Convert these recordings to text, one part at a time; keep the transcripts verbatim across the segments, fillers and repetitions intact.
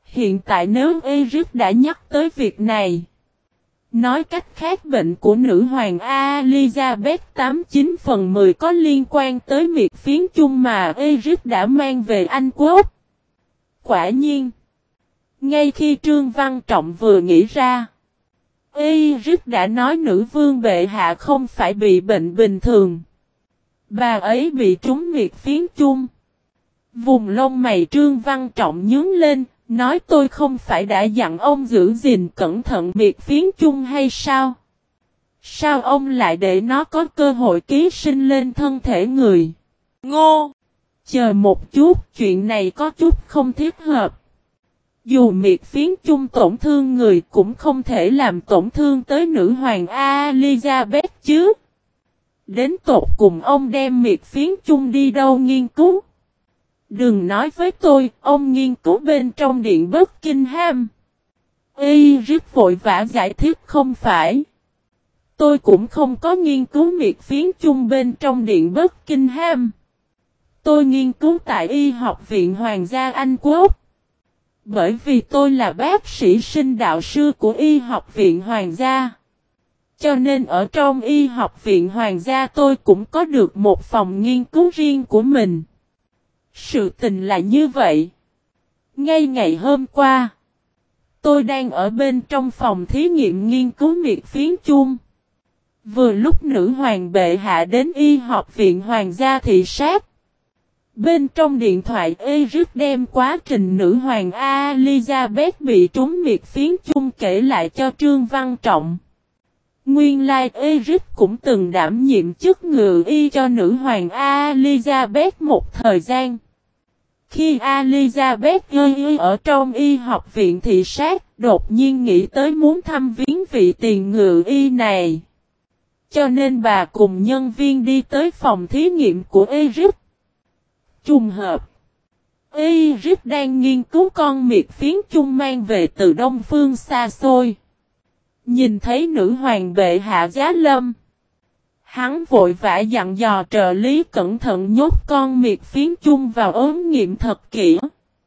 Hiện tại nếu Eric đã nhắc tới việc này, nói cách khác bệnh của nữ hoàng Elizabeth tám chín phần mười có liên quan tới miệt phiến chung mà Eric đã mang về Anh Quốc. Quả nhiên, ngay khi Trương Văn Trọng vừa nghĩ ra, Eric đã nói nữ vương bệ hạ không phải bị bệnh bình thường. Bà ấy bị trúng miệt phiến chung. Vùng lông mày Trương Văn Trọng nhướng lên, nói tôi không phải đã dặn ông giữ gìn cẩn thận miệt phiến chung hay sao? Sao ông lại để nó có cơ hội ký sinh lên thân thể người? Ngô! Chờ một chút, chuyện này có chút không thiết hợp. Dù miệt phiến chung tổn thương người cũng không thể làm tổn thương tới nữ hoàng Elizabeth chứ. Đến tột cùng ông đem miệt phiến chung đi đâu nghiên cứu? Đừng nói với tôi, ông nghiên cứu bên trong điện Buckingham. Eric vội vã giải thích không phải. Tôi cũng không có nghiên cứu miệt phiến chung bên trong điện Buckingham. Tôi nghiên cứu tại Y học viện Hoàng gia Anh Quốc. Bởi vì tôi là bác sĩ sinh đạo sư của Y học viện Hoàng gia. Cho nên ở trong Y học viện Hoàng gia tôi cũng có được một phòng nghiên cứu riêng của mình. Sự tình là như vậy. Ngay ngày hôm qua, tôi đang ở bên trong phòng thí nghiệm nghiên cứu miệt phiến chung. Vừa lúc nữ hoàng bệ hạ đến Y học viện Hoàng gia thị sát. Bên trong điện thoại Eric đem quá trình nữ hoàng Elizabeth bị trúng miệt phiến chung kể lại cho Trương Văn Trọng. Nguyên lai Eric cũng từng đảm nhiệm chức ngự y cho nữ hoàng Elizabeth một thời gian. Khi Elizabeth y ở trong Y học viện thị sát, đột nhiên nghĩ tới muốn thăm viếng vị tiền ngự y này. Cho nên bà cùng nhân viên đi tới phòng thí nghiệm của Eric. Trùng hợp, Eric đang nghiên cứu con miệt phiến chung mang về từ Đông Phương xa xôi. Nhìn thấy nữ hoàng bệ hạ giá lâm. Hắn vội vã dặn dò trợ lý cẩn thận nhốt con miệt phiến chung vào ống nghiệm thật kỹ.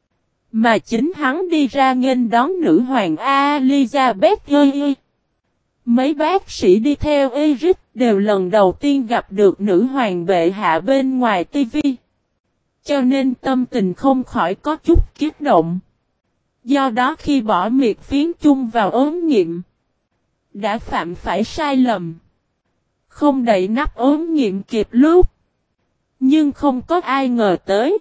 Mà chính hắn đi ra nghênh đón nữ hoàng Elizabeth ơi. Mấy bác sĩ đi theo Eric đều lần đầu tiên gặp được nữ hoàng bệ hạ bên ngoài tivi. Cho nên tâm tình không khỏi có chút kích động. Do đó khi bỏ miệt phiến chung vào ống nghiệm, đã phạm phải sai lầm. Không đậy nắp ống nghiệm kịp lúc. Nhưng không có ai ngờ tới.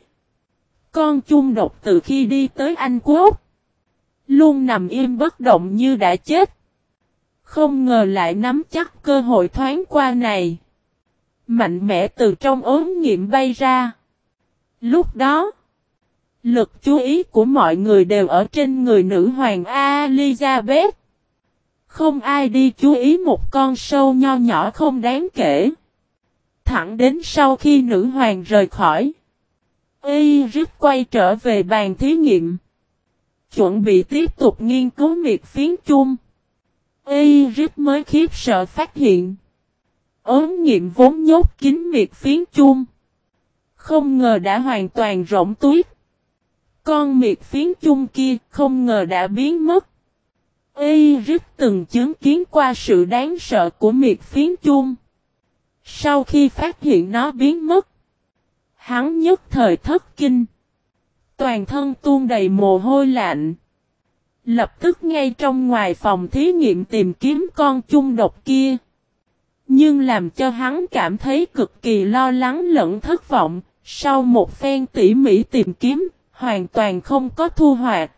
Con chung độc từ khi đi tới Anh Quốc, luôn nằm im bất động như đã chết. Không ngờ lại nắm chắc cơ hội thoáng qua này. Mạnh mẽ từ trong ống nghiệm bay ra. Lúc đó, lực chú ý của mọi người đều ở trên người nữ hoàng Elizabeth. Không ai đi chú ý một con sâu nho nhỏ không đáng kể. Thẳng đến sau khi nữ hoàng rời khỏi, Eric quay trở về bàn thí nghiệm. Chuẩn bị tiếp tục nghiên cứu miệt phiến chung. Eric mới khiếp sợ phát hiện. Ống nghiệm vốn nhốt kín miệt phiến chung. Không ngờ đã hoàn toàn rỗng tuyết. Con miệt phiến chung kia không ngờ đã biến mất. Eric từng chứng kiến qua sự đáng sợ của miệt phiến chung. Sau khi phát hiện nó biến mất, hắn nhất thời thất kinh. Toàn thân tuôn đầy mồ hôi lạnh. Lập tức ngay trong ngoài phòng thí nghiệm tìm kiếm con chung độc kia. Nhưng làm cho hắn cảm thấy cực kỳ lo lắng lẫn thất vọng. Sau một phen tỉ mỉ tìm kiếm, hoàn toàn không có thu hoạch.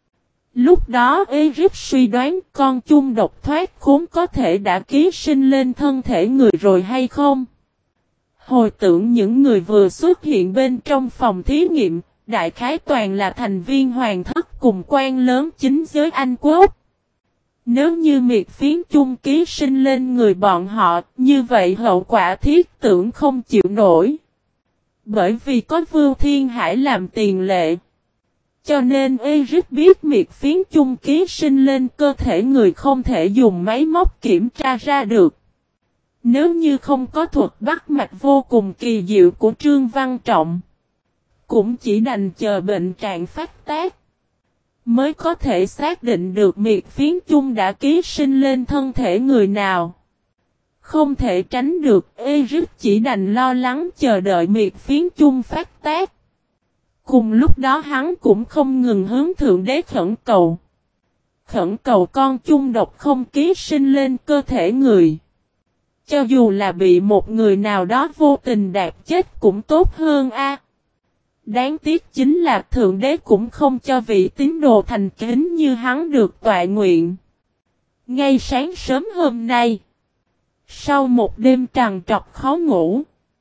Lúc đó Eric suy đoán con chung độc thoát khốn có thể đã ký sinh lên thân thể người rồi hay không. Hồi tưởng những người vừa xuất hiện bên trong phòng thí nghiệm, đại khái toàn là thành viên hoàng thất cùng quan lớn chính giới Anh Quốc. Nếu như miệt phiến chung ký sinh lên người bọn họ, như vậy hậu quả thiết tưởng không chịu nổi. Bởi vì có Vưu Thiên Hải làm tiền lệ. Cho nên Eric biết miệt phiến chung ký sinh lên cơ thể người không thể dùng máy móc kiểm tra ra được. Nếu như không có thuật bắt mạch vô cùng kỳ diệu của Trương Văn Trọng, cũng chỉ đành chờ bệnh trạng phát tác. mới có thể xác định được miệt phiến chung đã ký sinh lên thân thể người nào. Không thể tránh được, Eric chỉ đành lo lắng chờ đợi miệt phiến chung phát tác. Cùng lúc đó hắn cũng không ngừng hướng Thượng Đế khẩn cầu. Khẩn cầu con chung độc không ký sinh lên cơ thể người. Cho dù là bị một người nào đó vô tình đạp chết cũng tốt hơn a. Đáng tiếc chính là Thượng Đế cũng không cho vị tín đồ thành kính như hắn được tọa nguyện. Ngay sáng sớm hôm nay, sau một đêm trằn trọc khó ngủ,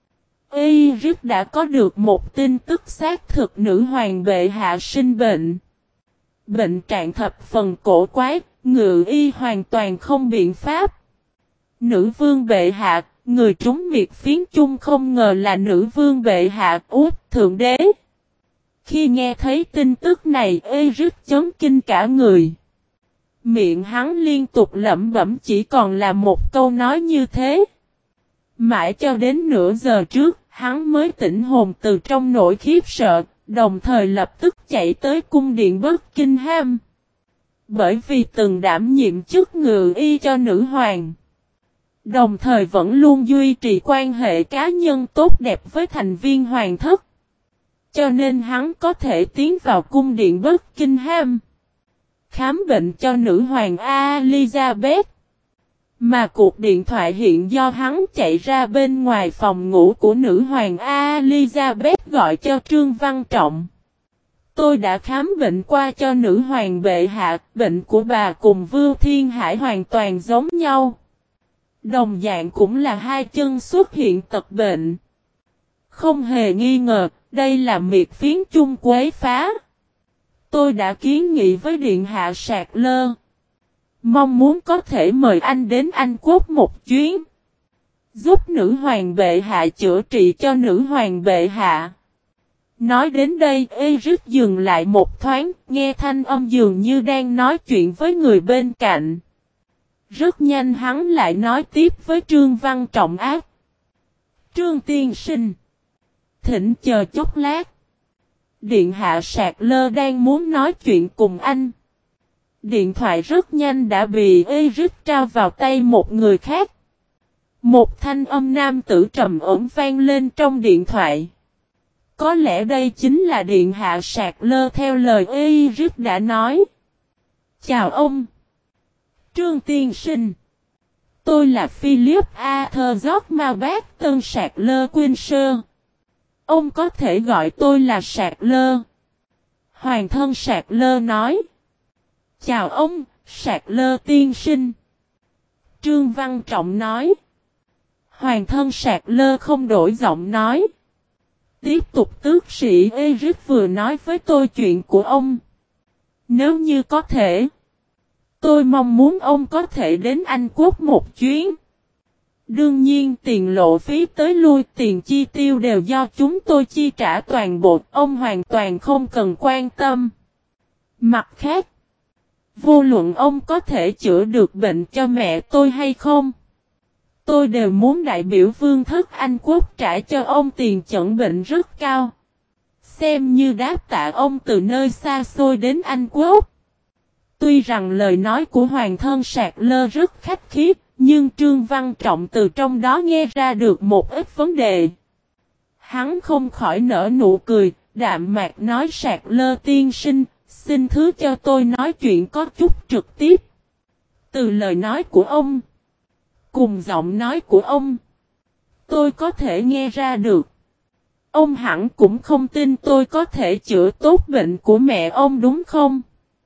Eric đã có được một tin tức xác thực nữ hoàng bệ hạ sinh bệnh. Bệnh trạng thập phần cổ quái, ngự y hoàn toàn không biện pháp. Nữ vương bệ hạ, người trúng miệt phiến chung không ngờ là nữ vương bệ hạ út Thượng Đế. Khi nghe thấy tin tức này, Eric chấn kinh cả người. Miệng hắn liên tục lẩm bẩm chỉ còn là một câu nói như thế. Mãi cho đến nửa giờ trước, hắn mới tỉnh hồn từ trong nỗi khiếp sợ, đồng thời lập tức chạy tới cung điện Buckingham. Bởi vì từng đảm nhiệm chức ngự y cho nữ hoàng. Đồng thời vẫn luôn duy trì quan hệ cá nhân tốt đẹp với thành viên hoàng thất. Cho nên hắn có thể tiến vào cung điện Buckingham, khám bệnh cho nữ hoàng Elizabeth. Mà cuộc điện thoại hiện do hắn chạy ra bên ngoài phòng ngủ của nữ hoàng Elizabeth gọi cho Trương Văn Trọng. Tôi đã khám bệnh qua cho nữ hoàng bệ hạ, bệnh của bà cùng Vưu Thiên Hải hoàn toàn giống nhau. Đồng dạng cũng là hai chân xuất hiện tật bệnh. Không hề nghi ngờ, đây là miệt phiến chung quấy phá. Tôi đã kiến nghị với Điện hạ Sạc Lơ. Mong muốn có thể mời anh đến Anh Quốc một chuyến. Giúp nữ hoàng bệ hạ chữa trị cho nữ hoàng bệ hạ. Nói đến đây, Eric dừng lại một thoáng, nghe thanh âm dường như đang nói chuyện với người bên cạnh. Rất nhanh hắn lại nói tiếp với Trương Văn Trọng ác. Trương tiên sinh. Thỉnh chờ chốc lát. Điện hạ Sạc Lơ đang muốn nói chuyện cùng anh. Điện thoại rất nhanh đã bị Eric trao vào tay một người khác. Một thanh âm nam tử trầm ổn vang lên trong điện thoại. Có lẽ đây chính là Điện hạ Sạc Lơ theo lời Eric đã nói. Chào ông. Trương tiên sinh. Tôi là Philip Arthur George Mountbatten Sạc Lơ Windsor. Ông có thể gọi tôi là Sạc Lơ. Hoàng thân Sạc Lơ nói. Chào ông, Sạc Lơ tiên sinh. Trương Văn Trọng nói. Hoàng thân Sạc Lơ không đổi giọng nói. Tiếp tục tước sĩ Eric vừa nói với tôi chuyện của ông. Nếu như có thể, tôi mong muốn ông có thể đến Anh Quốc một chuyến. Đương nhiên tiền lộ phí tới lui tiền chi tiêu đều do chúng tôi chi trả toàn bộ, ông hoàn toàn không cần quan tâm. Mặt khác, vô luận ông có thể chữa được bệnh cho mẹ tôi hay không, tôi đều muốn đại biểu vương thất Anh Quốc trả cho ông tiền chẩn bệnh rất cao. Xem như đáp tạ ông từ nơi xa xôi đến Anh Quốc. Tuy rằng lời nói của Hoàng thân Sạc Lơ rất khách khí, nhưng Trương Văn Trọng từ trong đó nghe ra được một ít vấn đề. Hắn không khỏi nở nụ cười, đạm mạc nói Sạc Lơ tiên sinh, xin thứ cho tôi nói chuyện có chút trực tiếp. Từ lời nói của ông, cùng giọng nói của ông, tôi có thể nghe ra được. Ông hẳn cũng không tin tôi có thể chữa tốt bệnh của mẹ ông đúng không?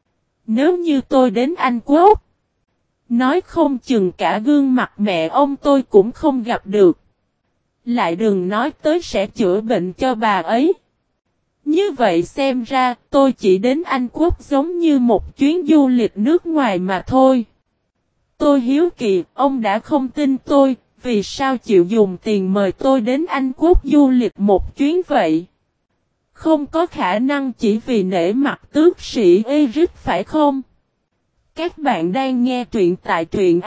Nếu như tôi đến Anh Quốc, nói không chừng cả gương mặt mẹ ông tôi cũng không gặp được. Lại đừng nói tới sẽ chữa bệnh cho bà ấy. Như vậy xem ra tôi chỉ đến Anh Quốc giống như một chuyến du lịch nước ngoài mà thôi. Tôi hiếu kỳ, ông đã không tin tôi, vì sao chịu dùng tiền mời tôi đến Anh Quốc du lịch một chuyến vậy? Không có khả năng chỉ vì nể mặt tước sĩ Eric phải không? Các bạn đang nghe truyện tại truyện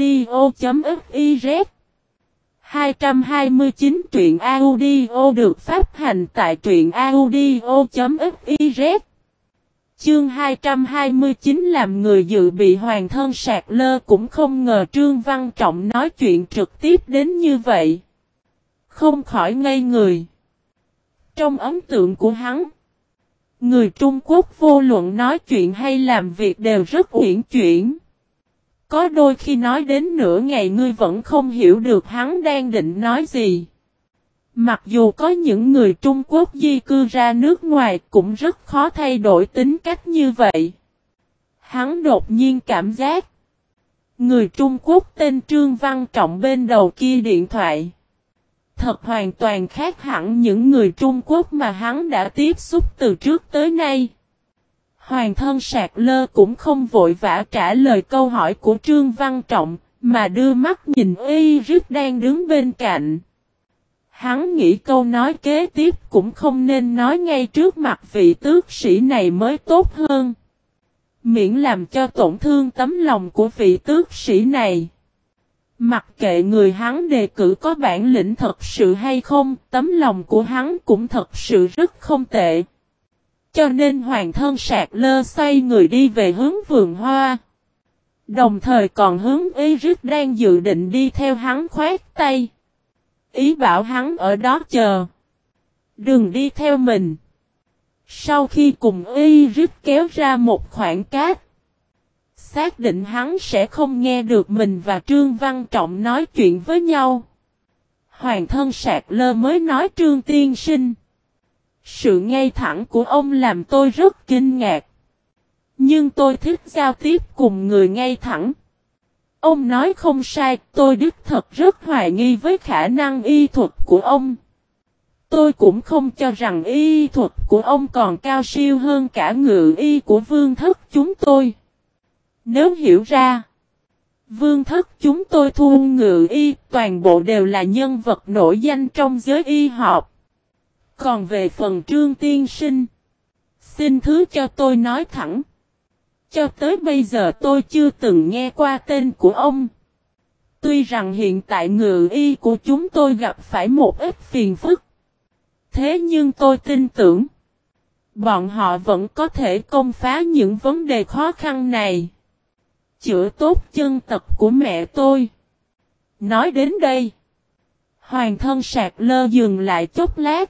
audio.fiz. hai trăm hai mươi chín truyện audio được phát hành tại truyện audio.fiz. Chương hai trăm hai mươi chín làm người dự bị Hoàng thân Sạc Lơ cũng không ngờ Trương Văn Trọng nói chuyện trực tiếp đến như vậy. Không khỏi ngây người. Trong ấn tượng của hắn, người Trung Quốc vô luận nói chuyện hay làm việc đều rất uyển chuyển. Có đôi khi nói đến nửa ngày ngươi vẫn không hiểu được hắn đang định nói gì. Mặc dù có những người Trung Quốc di cư ra nước ngoài cũng rất khó thay đổi tính cách như vậy. Hắn đột nhiên cảm giác người Trung Quốc tên Trương Văn Trọng bên đầu kia điện thoại thật hoàn toàn khác hẳn những người Trung Quốc mà hắn đã tiếp xúc từ trước tới nay. Hoàng thân Sạc Lơ cũng không vội vã trả lời câu hỏi của Trương Văn Trọng, mà đưa mắt nhìn Iris đang đứng bên cạnh. Hắn nghĩ câu nói kế tiếp cũng không nên nói ngay trước mặt vị tước sĩ này mới tốt hơn. Miễn làm cho tổn thương tấm lòng của vị tước sĩ này. Mặc kệ người hắn đề cử có bản lĩnh thật sự hay không, tấm lòng của hắn cũng thật sự rất không tệ. Cho nên Hoàng thân Sạc Lơ xoay người đi về hướng vườn hoa. Đồng thời còn hướng Iris đang dự định đi theo hắn khoát tay. Ý bảo hắn ở đó chờ. Đừng đi theo mình. Sau khi cùng Iris kéo ra một khoảng cát, xác định hắn sẽ không nghe được mình và Trương Văn Trọng nói chuyện với nhau. Hoàng thân Sạc Lơ mới nói Trương tiên sinh. Sự ngay thẳng của ông làm tôi rất kinh ngạc. Nhưng tôi thích giao tiếp cùng người ngay thẳng. Ông nói không sai, tôi đích thật rất hoài nghi với khả năng y thuật của ông. Tôi cũng không cho rằng y thuật của ông còn cao siêu hơn cả ngự y của vương thất chúng tôi. Nếu hiểu ra, vương thất chúng tôi thu ngự y toàn bộ đều là nhân vật nổi danh trong giới y học. Còn về phần Trương tiên sinh, xin thứ cho tôi nói thẳng. Cho tới bây giờ tôi chưa từng nghe qua tên của ông. Tuy rằng hiện tại ngự y của chúng tôi gặp phải một ít phiền phức. Thế nhưng tôi tin tưởng, bọn họ vẫn có thể công phá những vấn đề khó khăn này. Chữa tốt chân tật của mẹ tôi. Nói đến đây, Hoàng thân Sạc Lơ dừng lại chốc lát.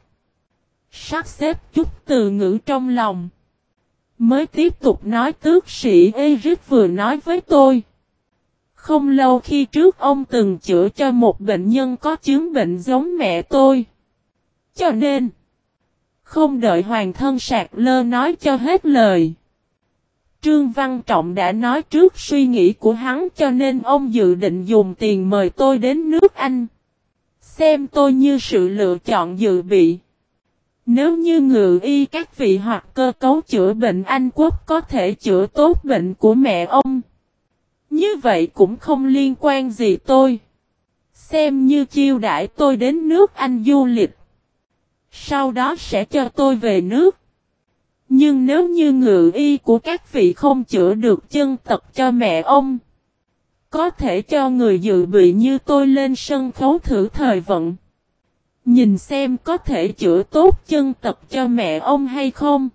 Sắp xếp chút từ ngữ trong lòng. Mới tiếp tục nói tước sĩ Iris vừa nói với tôi. Không lâu khi trước ông từng chữa cho một bệnh nhân có chứng bệnh giống mẹ tôi. Cho nên, không đợi Hoàng thân Sạc Lơ nói cho hết lời. Trương Văn Trọng đã nói trước suy nghĩ của hắn cho nên ông dự định dùng tiền mời tôi đến nước Anh. Xem tôi như sự lựa chọn dự bị. Nếu như ngự y các vị hoặc cơ cấu chữa bệnh Anh Quốc có thể chữa tốt bệnh của mẹ ông. Như vậy cũng không liên quan gì tôi. Xem như chiêu đãi tôi đến nước Anh du lịch. Sau đó sẽ cho tôi về nước. Nhưng nếu như ngự y của các vị không chữa được chân tật cho mẹ ông, có thể cho người dự bị như tôi lên sân khấu thử thời vận. Nhìn xem có thể chữa tốt chân tật cho mẹ ông hay không.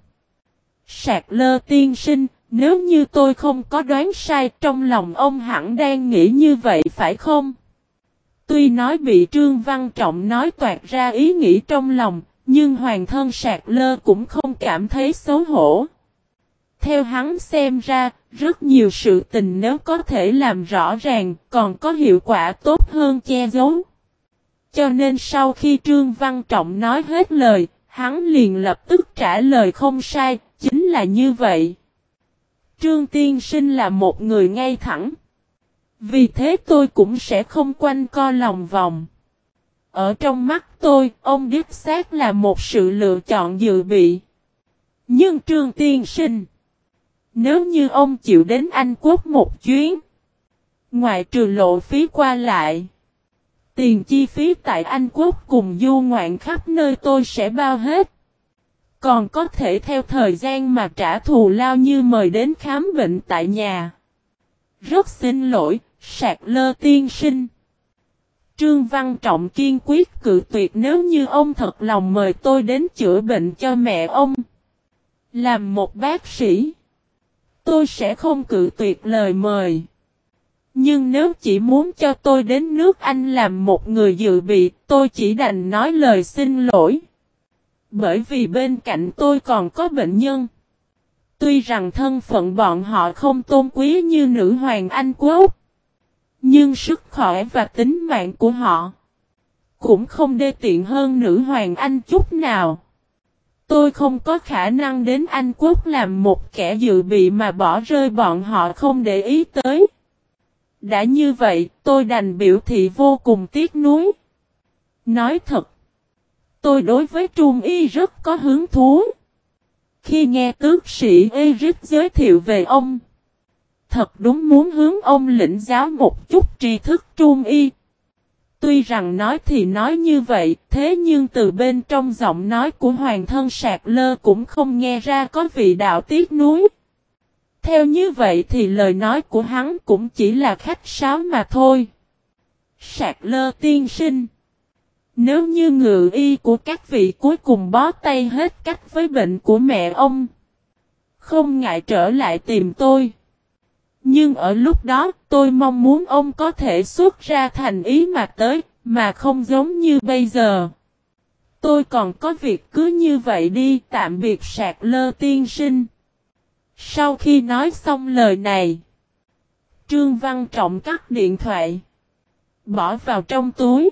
Sạc Lơ tiên sinh, nếu như tôi không có đoán sai trong lòng ông hẳn đang nghĩ như vậy phải không? Tuy nói bị Trương Văn Trọng nói toạc ra ý nghĩ trong lòng, nhưng Hoàng thân Sạc Lơ cũng không cảm thấy xấu hổ. Theo hắn xem ra, rất nhiều sự tình nếu có thể làm rõ ràng, còn có hiệu quả tốt hơn che giấu. Cho nên sau khi Trương Văn Trọng nói hết lời, hắn liền lập tức trả lời không sai, chính là như vậy. Trương tiên sinh là một người ngay thẳng. Vì thế tôi cũng sẽ không quanh co lòng vòng. Ở trong mắt tôi, ông đích xác là một sự lựa chọn dự bị. Nhưng Trương tiên sinh, nếu như ông chịu đến Anh Quốc một chuyến, ngoại trừ lộ phí qua lại, tiền chi phí tại Anh Quốc cùng du ngoạn khắp nơi tôi sẽ bao hết. Còn có thể theo thời gian mà trả thù lao như mời đến khám bệnh tại nhà. Rất xin lỗi, Sạc Lơ tiên sinh. Trương Văn Trọng kiên quyết cự tuyệt nếu như ông thật lòng mời tôi đến chữa bệnh cho mẹ ông. Làm một bác sĩ, tôi sẽ không cự tuyệt lời mời. Nhưng nếu chỉ muốn cho tôi đến nước Anh làm một người dự bị, tôi chỉ đành nói lời xin lỗi. Bởi vì bên cạnh tôi còn có bệnh nhân. Tuy rằng thân phận bọn họ không tôn quý như nữ hoàng Anh Quốc, nhưng sức khỏe và tính mạng của họ cũng không đê tiện hơn nữ hoàng Anh chút nào. Tôi không có khả năng đến Anh Quốc làm một kẻ dự bị mà bỏ rơi bọn họ không để ý tới. Đã như vậy, tôi đành biểu thị vô cùng tiếc nuối. Nói thật, tôi đối với Trung Y rất có hứng thú. Khi nghe tước sĩ Eric giới thiệu về ông, thật đúng muốn hướng ông lĩnh giáo một chút tri thức Trung Y. Tuy rằng nói thì nói như vậy, thế nhưng từ bên trong giọng nói của hoàng thân Sạc Lơ cũng không nghe ra có vị đạo tiếc nuối. Theo như vậy thì lời nói của hắn cũng chỉ là khách sáo mà thôi. Sạc Lơ tiên sinh, nếu như ngự y của các vị cuối cùng bó tay hết cách với bệnh của mẹ ông, không ngại trở lại tìm tôi. Nhưng ở lúc đó tôi mong muốn ông có thể xuất ra thành ý mà tới, mà không giống như bây giờ. Tôi còn có việc cứ như vậy đi, tạm biệt Sạc Lơ tiên sinh. Sau khi nói xong lời này, Trương Văn Trọng cắt điện thoại, bỏ vào trong túi.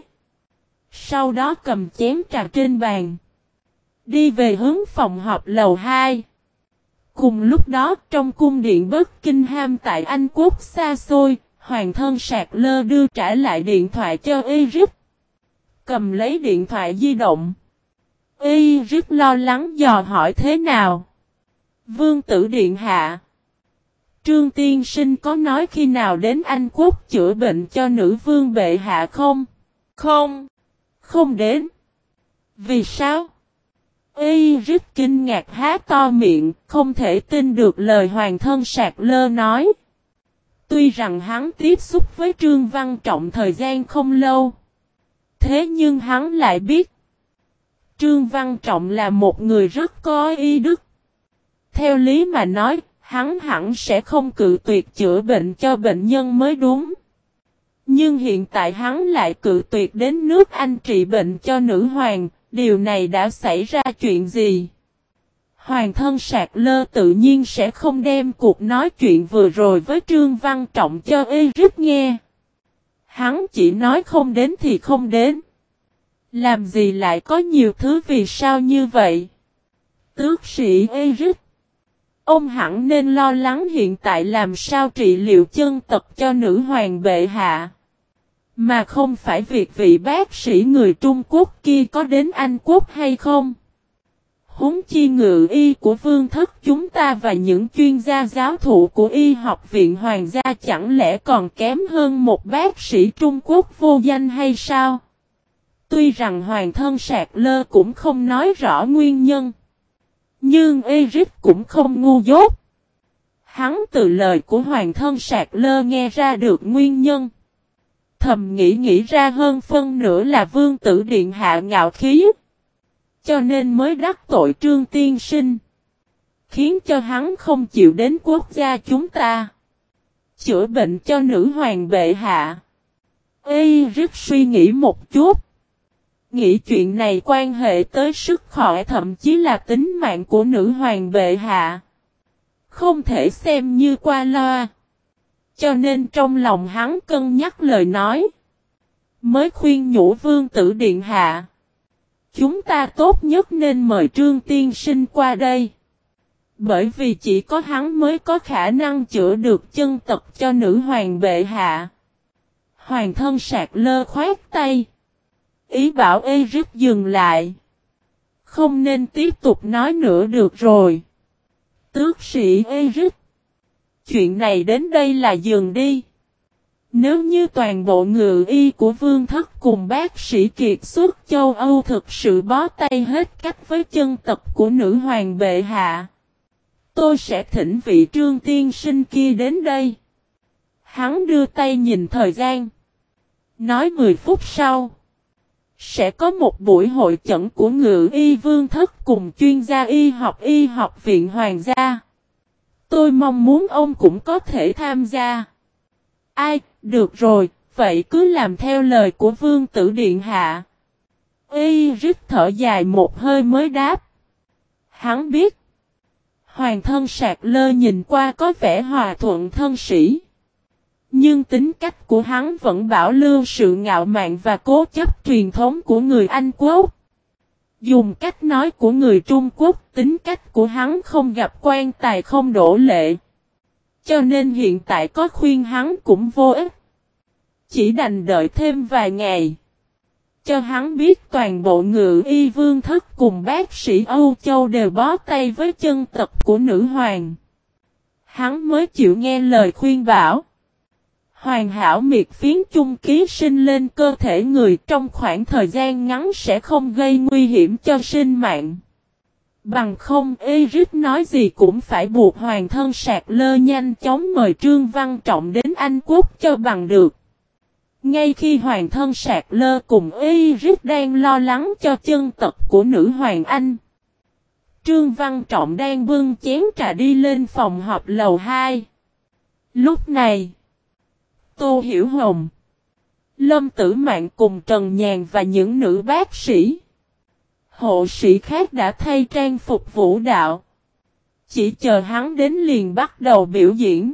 Sau đó cầm chén trà trên bàn, đi về hướng phòng họp lầu hai. Cùng lúc đó trong cung điện Buckingham tại Anh Quốc xa xôi, hoàng thân Sạc Lơ đưa trả lại điện thoại cho Eric. Cầm lấy điện thoại di động. Eric lo lắng dò hỏi thế nào. Vương tử điện hạ, Trương tiên sinh có nói khi nào đến Anh Quốc chữa bệnh cho nữ vương bệ hạ không? Không, không đến. Vì sao? Eric kinh ngạc há to miệng, không thể tin được lời hoàng thân Sạc Lơ nói. Tuy rằng hắn tiếp xúc với Trương Văn Trọng thời gian không lâu, thế nhưng hắn lại biết Trương Văn Trọng là một người rất có y đức. Theo lý mà nói, hắn hẳn sẽ không cự tuyệt chữa bệnh cho bệnh nhân mới đúng. Nhưng hiện tại hắn lại cự tuyệt đến nước Anh trị bệnh cho nữ hoàng, điều này đã xảy ra chuyện gì? Hoàng thân Sạc Lơ tự nhiên sẽ không đem cuộc nói chuyện vừa rồi với Trương Văn Trọng cho Eric nghe. Hắn chỉ nói không đến thì không đến. Làm gì lại có nhiều thứ vì sao như vậy? Tước sĩ Eric, ông hẳn nên lo lắng hiện tại làm sao trị liệu chân tật cho nữ hoàng bệ hạ. Mà không phải việc vị bác sĩ người Trung Quốc kia có đến Anh Quốc hay không. Huống chi ngự y của vương thất chúng ta và những chuyên gia giáo thụ của y học viện hoàng gia chẳng lẽ còn kém hơn một bác sĩ Trung Quốc vô danh hay sao? Tuy rằng hoàng thân Sạc Lơ cũng không nói rõ nguyên nhân, nhưng Eric cũng không ngu dốt. Hắn từ lời của hoàng thân Sạc Lơ nghe ra được nguyên nhân. Thầm nghĩ nghĩ ra hơn phân nửa là vương tử điện hạ ngạo khí, cho nên mới đắc tội Trương tiên sinh, khiến cho hắn không chịu đến quốc gia chúng ta chữa bệnh cho nữ hoàng bệ hạ. Eric suy nghĩ một chút, nghĩ chuyện này quan hệ tới sức khỏe thậm chí là tính mạng của nữ hoàng bệ hạ, không thể xem như qua loa. Cho nên trong lòng hắn cân nhắc lời nói, mới khuyên nhủ vương tử điện hạ, chúng ta tốt nhất nên mời Trương tiên sinh qua đây. Bởi vì chỉ có hắn mới có khả năng chữa được chân tật cho nữ hoàng bệ hạ. Hoàng thân Sạc Lơ khoát tay, ý bảo Eric dừng lại. Không nên tiếp tục nói nữa được rồi. Tước sĩ Eric, chuyện này đến đây là dừng đi. Nếu như toàn bộ ngự y của vương thất cùng bác sĩ kiệt xuất châu Âu thực sự bó tay hết cách với chân tật của nữ hoàng bệ hạ, tôi sẽ thỉnh vị Trương tiên sinh kia đến đây. Hắn đưa tay nhìn thời gian, nói mười phút sau. sẽ có một buổi hội chẩn của Ngự Y Vương Thất cùng chuyên gia y học y học viện Hoàng gia. Tôi mong muốn ông cũng có thể tham gia. Ai, được rồi, vậy cứ làm theo lời của Vương tử điện hạ. Y rít thở dài một hơi mới đáp. Hắn biết. Hoàng thân Sạc Lơ nhìn qua có vẻ hòa thuận thân sĩ. Nhưng tính cách của hắn vẫn bảo lưu sự ngạo mạn và cố chấp truyền thống của người Anh Quốc. Dùng cách nói của người Trung Quốc, tính cách của hắn không gặp quan tài không đổ lệ. Cho nên hiện tại có khuyên hắn cũng vô ích. Chỉ đành đợi thêm vài ngày. Cho hắn biết toàn bộ Ngự Y Vương Thất cùng bác sĩ Âu Châu đều bó tay với chân tật của nữ hoàng. Hắn mới chịu nghe lời khuyên bảo. Hoàn hảo miệt phiến chung ký sinh lên cơ thể người trong khoảng thời gian ngắn sẽ không gây nguy hiểm cho sinh mạng. Bằng không Eric nói gì cũng phải buộc hoàng thân Sạc Lơ nhanh chóng mời Trương Văn Trọng đến Anh Quốc cho bằng được. Ngay khi hoàng thân Sạc Lơ cùng Eric đang lo lắng cho chân tật của nữ hoàng Anh, Trương Văn Trọng đang bưng chén trà đi lên phòng họp lầu hai. Lúc này, Tô Hiểu Hồng, Lâm Tử Mạn cùng Trần Nhàn và những nữ bác sĩ, hộ sĩ khác đã thay trang phục vũ đạo. Chỉ chờ hắn đến liền bắt đầu biểu diễn.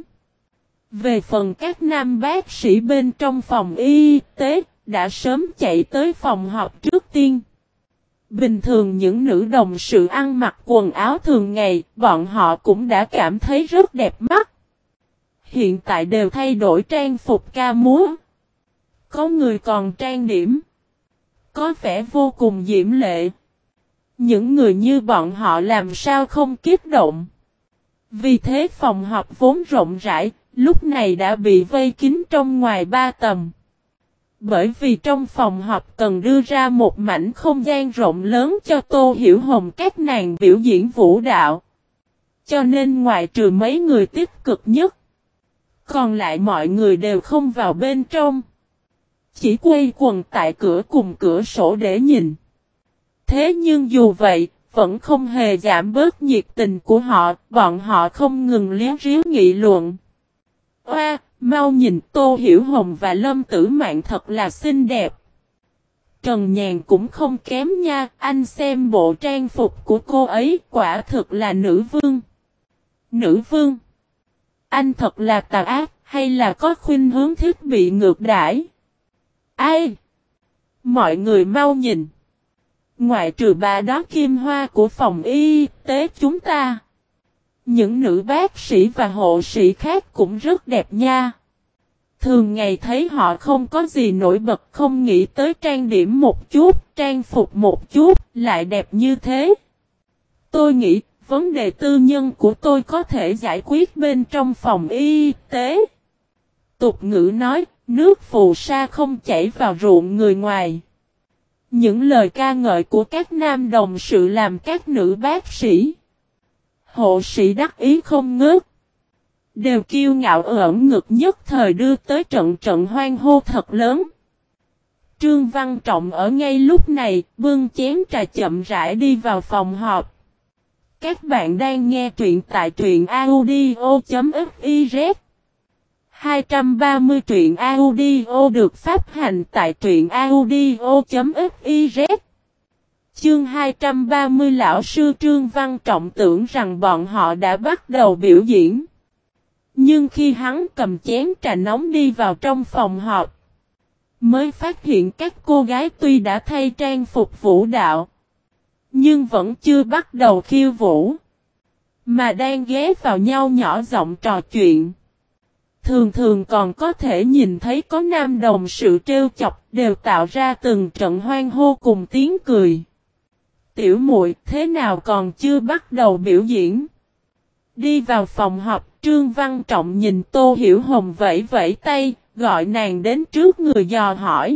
Về phần các nam bác sĩ bên trong phòng y tế, đã sớm chạy tới phòng họp trước tiên. Bình thường những nữ đồng sự ăn mặc quần áo thường ngày, bọn họ cũng đã cảm thấy rất đẹp mắt. Hiện tại đều thay đổi trang phục ca múa. Có người còn trang điểm. Có vẻ vô cùng diễm lệ. Những người như bọn họ làm sao không kích động. Vì thế phòng họp vốn rộng rãi, lúc này đã bị vây kín trong ngoài ba tầng. Bởi vì trong phòng họp cần đưa ra một mảnh không gian rộng lớn cho Tô Hiểu Hồng các nàng biểu diễn vũ đạo. Cho nên ngoại trừ mấy người tích cực nhất, còn lại mọi người đều không vào bên trong. Chỉ quay quần tại cửa cùng cửa sổ để nhìn. Thế nhưng dù vậy, vẫn không hề giảm bớt nhiệt tình của họ, bọn họ không ngừng liếu riếu nghị luận. Oa, mau nhìn Tô Hiểu Hồng và Lâm Tử Mạn thật là xinh đẹp. Trần Nhàn cũng không kém nha, anh xem bộ trang phục của cô ấy, quả thực là nữ vương. Nữ vương? Anh thật là tà ác, hay là có khuynh hướng thiết bị ngược đãi? Ai? Mọi người mau nhìn. Ngoại trừ bà đó Kim Hoa của phòng y tế chúng ta, những nữ bác sĩ và hộ sĩ khác cũng rất đẹp nha. Thường ngày thấy họ không có gì nổi bật, không nghĩ tới trang điểm một chút, trang phục một chút, lại đẹp như thế. Tôi nghĩ, vấn đề tư nhân của tôi có thể giải quyết bên trong phòng y tế. Tục ngữ nói, nước phù sa không chảy vào ruộng người ngoài. Những lời ca ngợi của các nam đồng sự làm các nữ bác sĩ, hộ sĩ đắc ý không ngớt. Đều kiêu ngạo ẩn ngực nhất thời đưa tới trận trận hoan hô thật lớn. Trương Văn Trọng ở ngay lúc này, bưng chén trà chậm rãi đi vào phòng họp. Các bạn đang nghe truyện tại truyện audio chấm fiz. hai trăm ba mươi truyện audio được phát hành tại truyện audio chấm fiz. Chương hai trăm ba mươi Lão sư Trương Văn Trọng tưởng rằng bọn họ đã bắt đầu biểu diễn. Nhưng khi hắn cầm chén trà nóng đi vào trong phòng họp, mới phát hiện các cô gái tuy đã thay trang phục vũ đạo, nhưng vẫn chưa bắt đầu khiêu vũ, mà đang ghé vào nhau nhỏ giọng trò chuyện. Thường thường còn có thể nhìn thấy có nam đồng sự trêu chọc, đều tạo ra từng trận hoan hô cùng tiếng cười. Tiểu muội, thế nào còn chưa bắt đầu biểu diễn? Đi vào phòng họp, Trương Văn Trọng nhìn Tô Hiểu Hồng vẫy vẫy tay, gọi nàng đến trước người dò hỏi.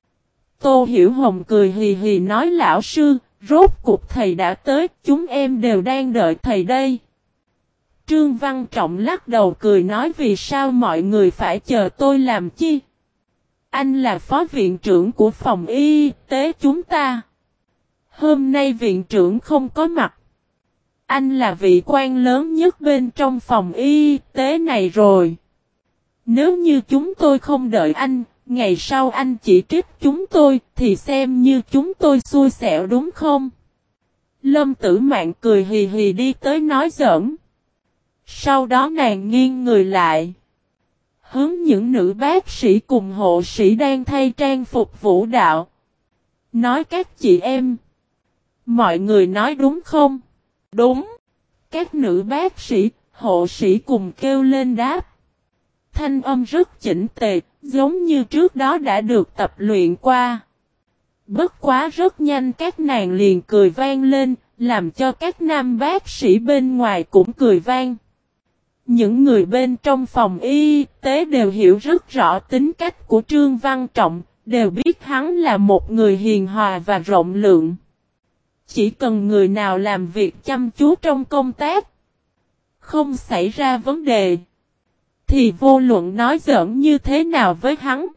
Tô Hiểu Hồng cười hì hì nói lão sư, rốt cuộc thầy đã tới, chúng em đều đang đợi thầy đây. Trương Văn Trọng lắc đầu cười nói vì sao mọi người phải chờ tôi làm chi? Anh là phó viện trưởng của phòng y tế chúng ta. Hôm nay viện trưởng không có mặt. Anh là vị quan lớn nhất bên trong phòng y tế này rồi. Nếu như chúng tôi không đợi anh, ngày sau anh chỉ trích chúng tôi, thì xem như chúng tôi xui xẻo đúng không? Lâm Tử Mạn cười hì hì đi tới nói giỡn. Sau đó nàng nghiêng người lại. Hướng những nữ bác sĩ cùng hộ sĩ đang thay trang phục vũ đạo. Nói các chị em. Mọi người nói đúng không? Đúng. Các nữ bác sĩ, hộ sĩ cùng kêu lên đáp. Thanh âm rất chỉnh tề, giống như trước đó đã được tập luyện qua. Bất quá rất nhanh các nàng liền cười vang lên, làm cho các nam bác sĩ bên ngoài cũng cười vang. Những người bên trong phòng y tế đều hiểu rất rõ tính cách của Trương Văn Trọng, đều biết hắn là một người hiền hòa và rộng lượng. Chỉ cần người nào làm việc chăm chú trong công tác, không xảy ra vấn đề, thì vô luận nói giỡn như thế nào với hắn,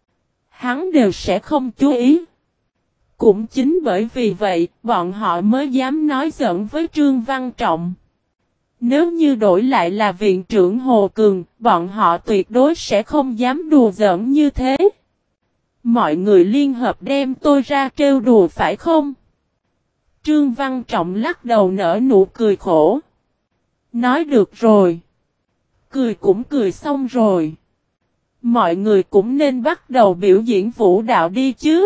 hắn đều sẽ không chú ý. Cũng chính bởi vì vậy, bọn họ mới dám nói giỡn với Trương Văn Trọng. Nếu như đổi lại là viện trưởng Hồ Cường, bọn họ tuyệt đối sẽ không dám đùa giỡn như thế. Mọi người liên hợp đem tôi ra trêu đùa phải không? Trương Văn Trọng lắc đầu nở nụ cười khổ. Nói được rồi. Cười cũng cười xong rồi. Mọi người cũng nên bắt đầu biểu diễn vũ đạo đi chứ.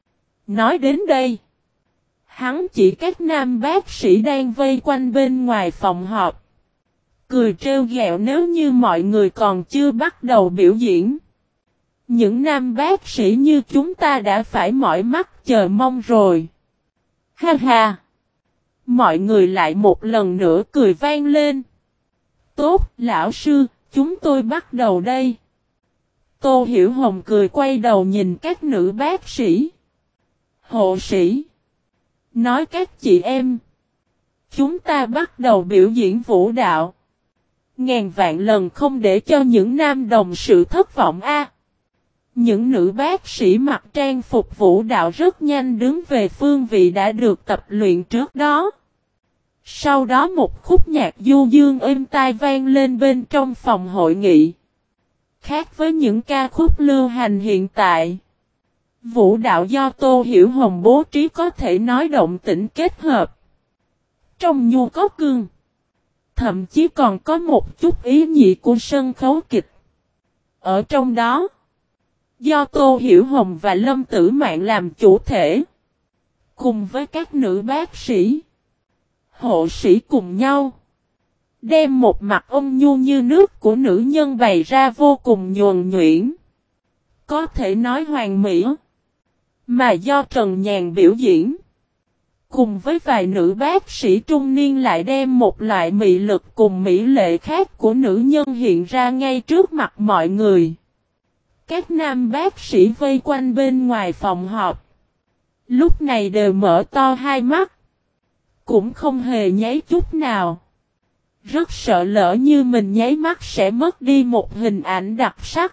Nói đến đây, hắn chỉ các nam bác sĩ đang vây quanh bên ngoài phòng họp. Cười trêu ghẹo nếu như mọi người còn chưa bắt đầu biểu diễn. Những nam bác sĩ như chúng ta đã phải mỏi mắt chờ mong rồi. Ha ha! Mọi người lại một lần nữa cười vang lên. Tốt, lão sư, chúng tôi bắt đầu đây. Tô Hiểu Hồng cười quay đầu nhìn các nữ bác sĩ. Hộ sĩ. Nói các chị em. Chúng ta bắt đầu biểu diễn vũ đạo. Ngàn vạn lần không để cho những nam đồng sự thất vọng a. Những nữ bác sĩ mặc trang phục vũ đạo rất nhanh đứng về phương vị đã được tập luyện trước đó. Sau đó một khúc nhạc du dương êm tai vang lên bên trong phòng hội nghị. Khác với những ca khúc lưu hành hiện tại, vũ đạo do Tô Hiểu Hồng bố trí có thể nói động tĩnh kết hợp. Trong nhu có cương, thậm chí còn có một chút ý nhị của sân khấu kịch. Ở trong đó, do Tô Hiểu Hồng và Lâm Tử Mạn làm chủ thể, cùng với các nữ bác sĩ, hộ sĩ cùng nhau, đem một mặt ôn nhu như nước của nữ nhân bày ra vô cùng nhuần nhuyễn. Có thể nói hoàn mỹ. Mà do Trần Nhàn biểu diễn, cùng với vài nữ bác sĩ trung niên lại đem một loại mị lực cùng mỹ lệ khác của nữ nhân hiện ra ngay trước mặt mọi người. Các nam bác sĩ vây quanh bên ngoài phòng họp, lúc này đều mở to hai mắt, cũng không hề nháy chút nào. Rất sợ lỡ như mình nháy mắt sẽ mất đi một hình ảnh đặc sắc.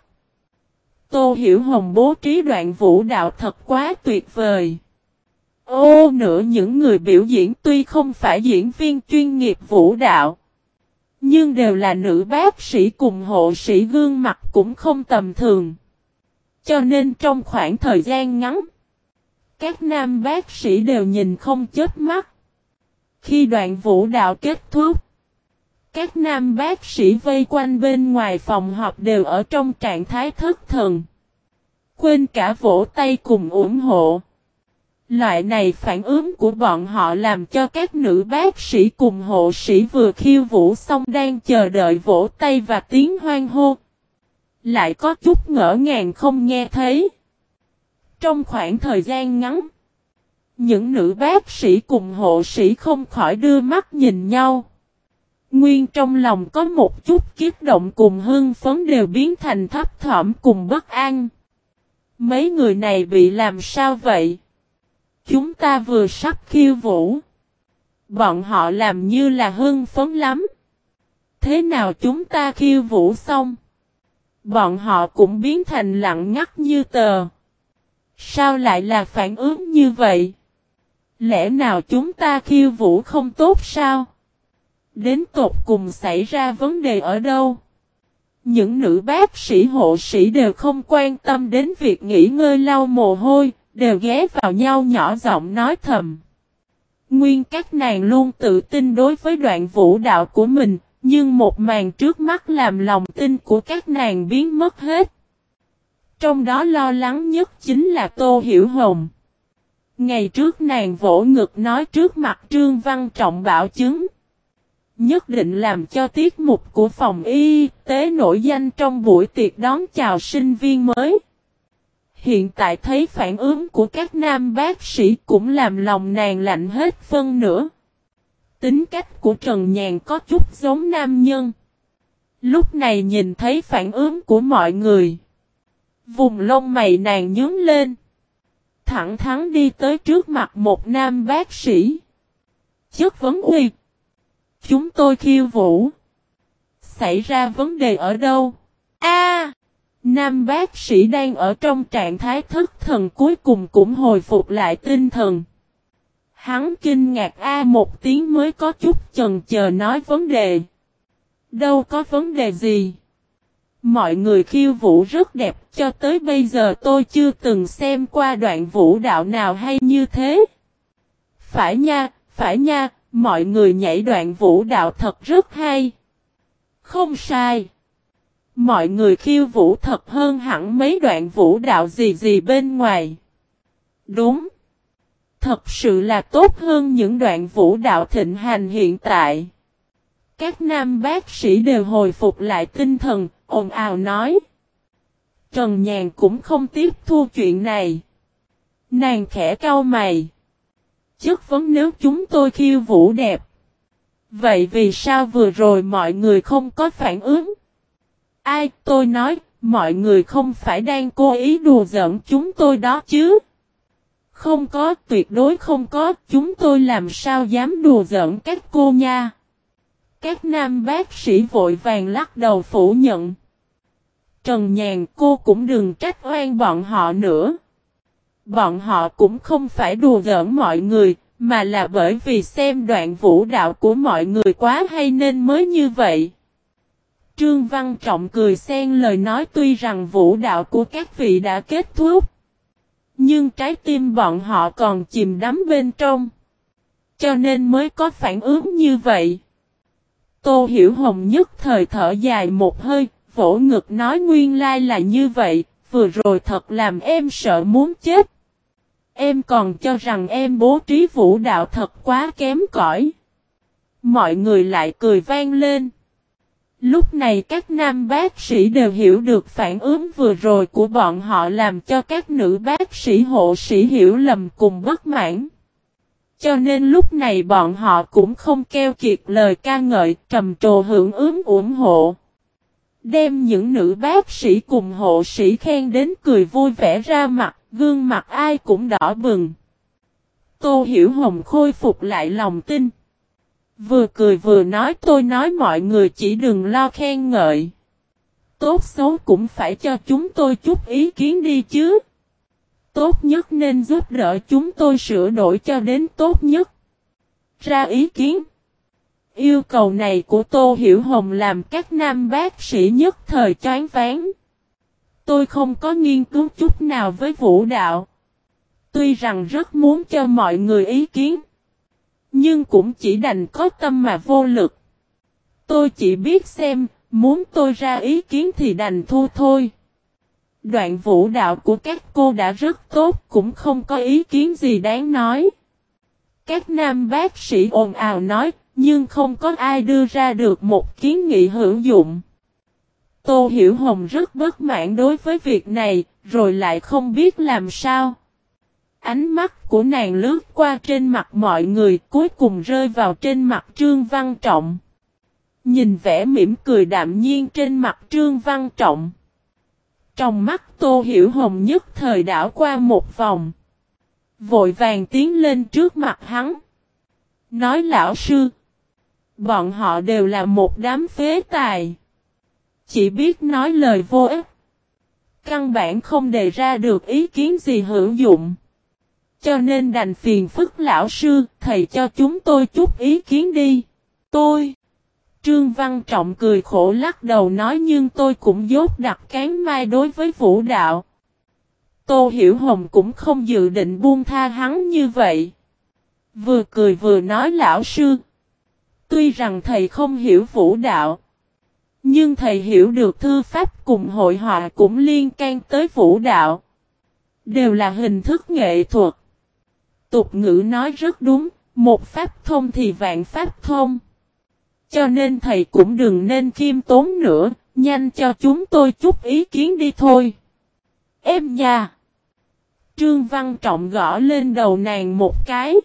Tô Hiểu Hồng bố trí đoạn vũ đạo thật quá tuyệt vời. Ô nữa những người biểu diễn tuy không phải diễn viên chuyên nghiệp vũ đạo, nhưng đều là nữ bác sĩ cùng hộ sĩ gương mặt cũng không tầm thường. Cho nên trong khoảng thời gian ngắn, các nam bác sĩ đều nhìn không chớp mắt. Khi đoạn vũ đạo kết thúc, các nam bác sĩ vây quanh bên ngoài phòng họp đều ở trong trạng thái thất thần, quên cả vỗ tay cùng ủng hộ. Loại này phản ứng của bọn họ làm cho các nữ bác sĩ cùng hộ sĩ vừa khiêu vũ xong đang chờ đợi vỗ tay và tiếng hoan hô, lại có chút ngỡ ngàng không nghe thấy. Trong khoảng thời gian ngắn, những nữ bác sĩ cùng hộ sĩ không khỏi đưa mắt nhìn nhau. Nguyên trong lòng có một chút kiếp động cùng hưng phấn đều biến thành thấp thỏm cùng bất an. Mấy người này bị làm sao vậy? Chúng ta vừa sắp khiêu vũ. Bọn họ làm như là hưng phấn lắm. Thế nào chúng ta khiêu vũ xong? Bọn họ cũng biến thành lặng ngắt như tờ. Sao lại là phản ứng như vậy? Lẽ nào chúng ta khiêu vũ không tốt sao? Đến tột cùng xảy ra vấn đề ở đâu? Những nữ bác sĩ hộ sĩ đều không quan tâm đến việc nghỉ ngơi lau mồ hôi, đều ghé vào nhau nhỏ giọng nói thầm. Nguyên các nàng luôn tự tin đối với đoạn vũ đạo của mình, nhưng một màn trước mắt làm lòng tin của các nàng biến mất hết. Trong đó lo lắng nhất chính là Tô Hiểu Hồng. Ngày trước nàng vỗ ngực nói trước mặt Trương Văn Trọng bảo chứng. Nhất định làm cho tiết mục của phòng y tế nổi danh trong buổi tiệc đón chào sinh viên mới. Hiện tại thấy phản ứng của các nam bác sĩ cũng làm lòng nàng lạnh hết phân nữa. Tính cách của Trần Nhàn có chút giống nam nhân. Lúc này nhìn thấy phản ứng của mọi người. Vùng lông mày nàng nhướng lên. Thẳng thắn đi tới trước mặt một nam bác sĩ. Chất vấn uy. Chúng tôi khiêu vũ. Xảy ra vấn đề ở đâu? A, nam bác sĩ đang ở trong trạng thái thất thần cuối cùng cũng hồi phục lại tinh thần. Hắn kinh ngạc A một tiếng mới có chút chần chờ nói vấn đề. Đâu có vấn đề gì. Mọi người khiêu vũ rất đẹp, cho tới bây giờ tôi chưa từng xem qua đoạn vũ đạo nào hay như thế. Phải nha, phải nha, mọi người nhảy đoạn vũ đạo thật rất hay. Không sai. Mọi người khiêu vũ thật hơn hẳn mấy đoạn vũ đạo gì gì bên ngoài. Đúng. Thật sự là tốt hơn những đoạn vũ đạo thịnh hành hiện tại. Các nam bác sĩ đều hồi phục lại tinh thần, ồn ào nói. Trần Nhàn cũng không tiếp thu chuyện này. Nàng khẽ cau mày. Chất vấn nếu chúng tôi khiêu vũ đẹp. Vậy vì sao vừa rồi mọi người không có phản ứng? Ai, tôi nói, mọi người không phải đang cố ý đùa giỡn chúng tôi đó chứ? Không có, tuyệt đối không có, chúng tôi làm sao dám đùa giỡn các cô nha. Các nam bác sĩ vội vàng lắc đầu phủ nhận. Trần Nhàn, cô cũng đừng trách oan bọn họ nữa. Bọn họ cũng không phải đùa giỡn mọi người, mà là bởi vì xem đoạn vũ đạo của mọi người quá hay nên mới như vậy. Trương Văn Trọng cười xen lời nói tuy rằng vũ đạo của các vị đã kết thúc. Nhưng trái tim bọn họ còn chìm đắm bên trong. Cho nên mới có phản ứng như vậy. Tô Hiểu Hồng nhất thời thở dài một hơi, vỗ ngực nói nguyên lai là như vậy, vừa rồi thật làm em sợ muốn chết. Em còn cho rằng em bố trí vũ đạo thật quá kém cỏi. Mọi người lại cười vang lên. Lúc này các nam bác sĩ đều hiểu được phản ứng vừa rồi của bọn họ làm cho các nữ bác sĩ hộ sĩ hiểu lầm cùng bất mãn. Cho nên lúc này bọn họ cũng không keo kiệt lời ca ngợi trầm trồ hưởng ứng ủng hộ. Đem những nữ bác sĩ cùng hộ sĩ khen đến cười vui vẻ ra mặt, gương mặt ai cũng đỏ bừng. Tô Hiểu Hồng khôi phục lại lòng tin. Vừa cười vừa nói tôi nói mọi người chỉ đừng lo khen ngợi. Tốt xấu cũng phải cho chúng tôi chút ý kiến đi chứ. Tốt nhất nên giúp đỡ chúng tôi sửa đổi cho đến tốt nhất. Ra ý kiến. Yêu cầu này của Tô Hiểu Hồng làm các nam bác sĩ nhất thời choáng váng. Tôi không có nghiên cứu chút nào với vũ đạo. Tuy rằng rất muốn cho mọi người ý kiến. Nhưng cũng chỉ đành có tâm mà vô lực. Tôi chỉ biết xem, muốn tôi ra ý kiến thì đành thu thôi. Đoạn vũ đạo của các cô đã rất tốt, cũng không có ý kiến gì đáng nói. Các nam bác sĩ ồn ào nói, nhưng không có ai đưa ra được một kiến nghị hữu dụng. Tô Hiểu Hồng rất bất mãn đối với việc này, rồi lại không biết làm sao. Ánh mắt của nàng lướt qua trên mặt mọi người, cuối cùng rơi vào trên mặt Trương Văn Trọng. Nhìn vẻ mỉm cười đạm nhiên trên mặt Trương Văn Trọng. Trong mắt Tô Hiểu Hồng nhất thời đảo qua một vòng. Vội vàng tiến lên trước mặt hắn. Nói lão sư. Bọn họ đều là một đám phế tài. Chỉ biết nói lời vô ích. Căn bản không đề ra được ý kiến gì hữu dụng. Cho nên đành phiền phức lão sư, thầy cho chúng tôi chút ý kiến đi. Tôi. Trương Văn Trọng cười khổ lắc đầu nói nhưng tôi cũng dốt đặt cán mai đối với vũ đạo. Tô Hiểu Hồng cũng không dự định buông tha hắn như vậy. Vừa cười vừa nói lão sư. Tuy rằng thầy không hiểu vũ đạo. Nhưng thầy hiểu được thư pháp cùng hội họa cũng liên can tới vũ đạo. Đều là hình thức nghệ thuật. Tục ngữ nói rất đúng, một pháp thông thì vạn pháp thông. Cho nên thầy cũng đừng nên khiêm tốn nữa, nhanh cho chúng tôi chút ý kiến đi thôi. Em nha! Trương Văn Trọng gõ lên đầu nàng một cái.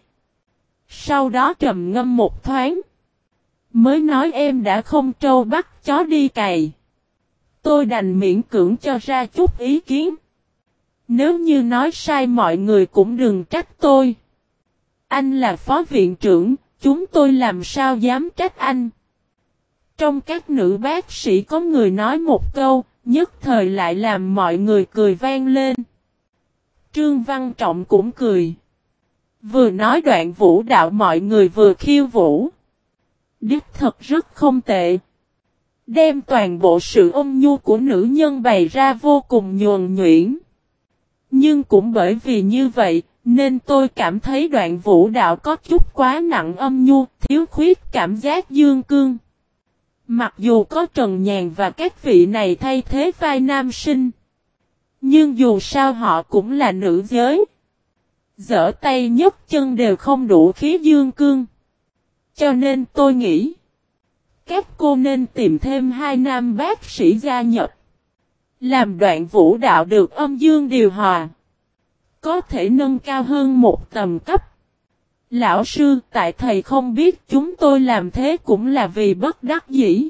Sau đó trầm ngâm một thoáng. Mới nói em đã không trâu bắt chó đi cày. Tôi đành miễn cưỡng cho ra chút ý kiến. Nếu như nói sai mọi người cũng đừng trách tôi. Anh là phó viện trưởng, chúng tôi làm sao dám trách anh. Trong các nữ bác sĩ có người nói một câu, nhất thời lại làm mọi người cười vang lên. Trương Văn Trọng cũng cười. Vừa nói đoạn vũ đạo mọi người vừa khiêu vũ. Đích thật rất không tệ. Đem toàn bộ sự ôn nhu của nữ nhân bày ra vô cùng nhuần nhuyễn. Nhưng cũng bởi vì như vậy, nên tôi cảm thấy đoạn vũ đạo có chút quá nặng âm nhu, thiếu khuyết cảm giác dương cương. Mặc dù có Trần Nhàn và các vị này thay thế vai nam sinh. Nhưng dù sao họ cũng là nữ giới. Giở tay nhấc chân đều không đủ khí dương cương. Cho nên tôi nghĩ. Các cô nên tìm thêm hai nam bác sĩ gia nhập. Làm đoạn vũ đạo được âm dương điều hòa. Có thể nâng cao hơn một tầm cấp. Lão sư, tại thầy không biết chúng tôi làm thế cũng là vì bất đắc dĩ.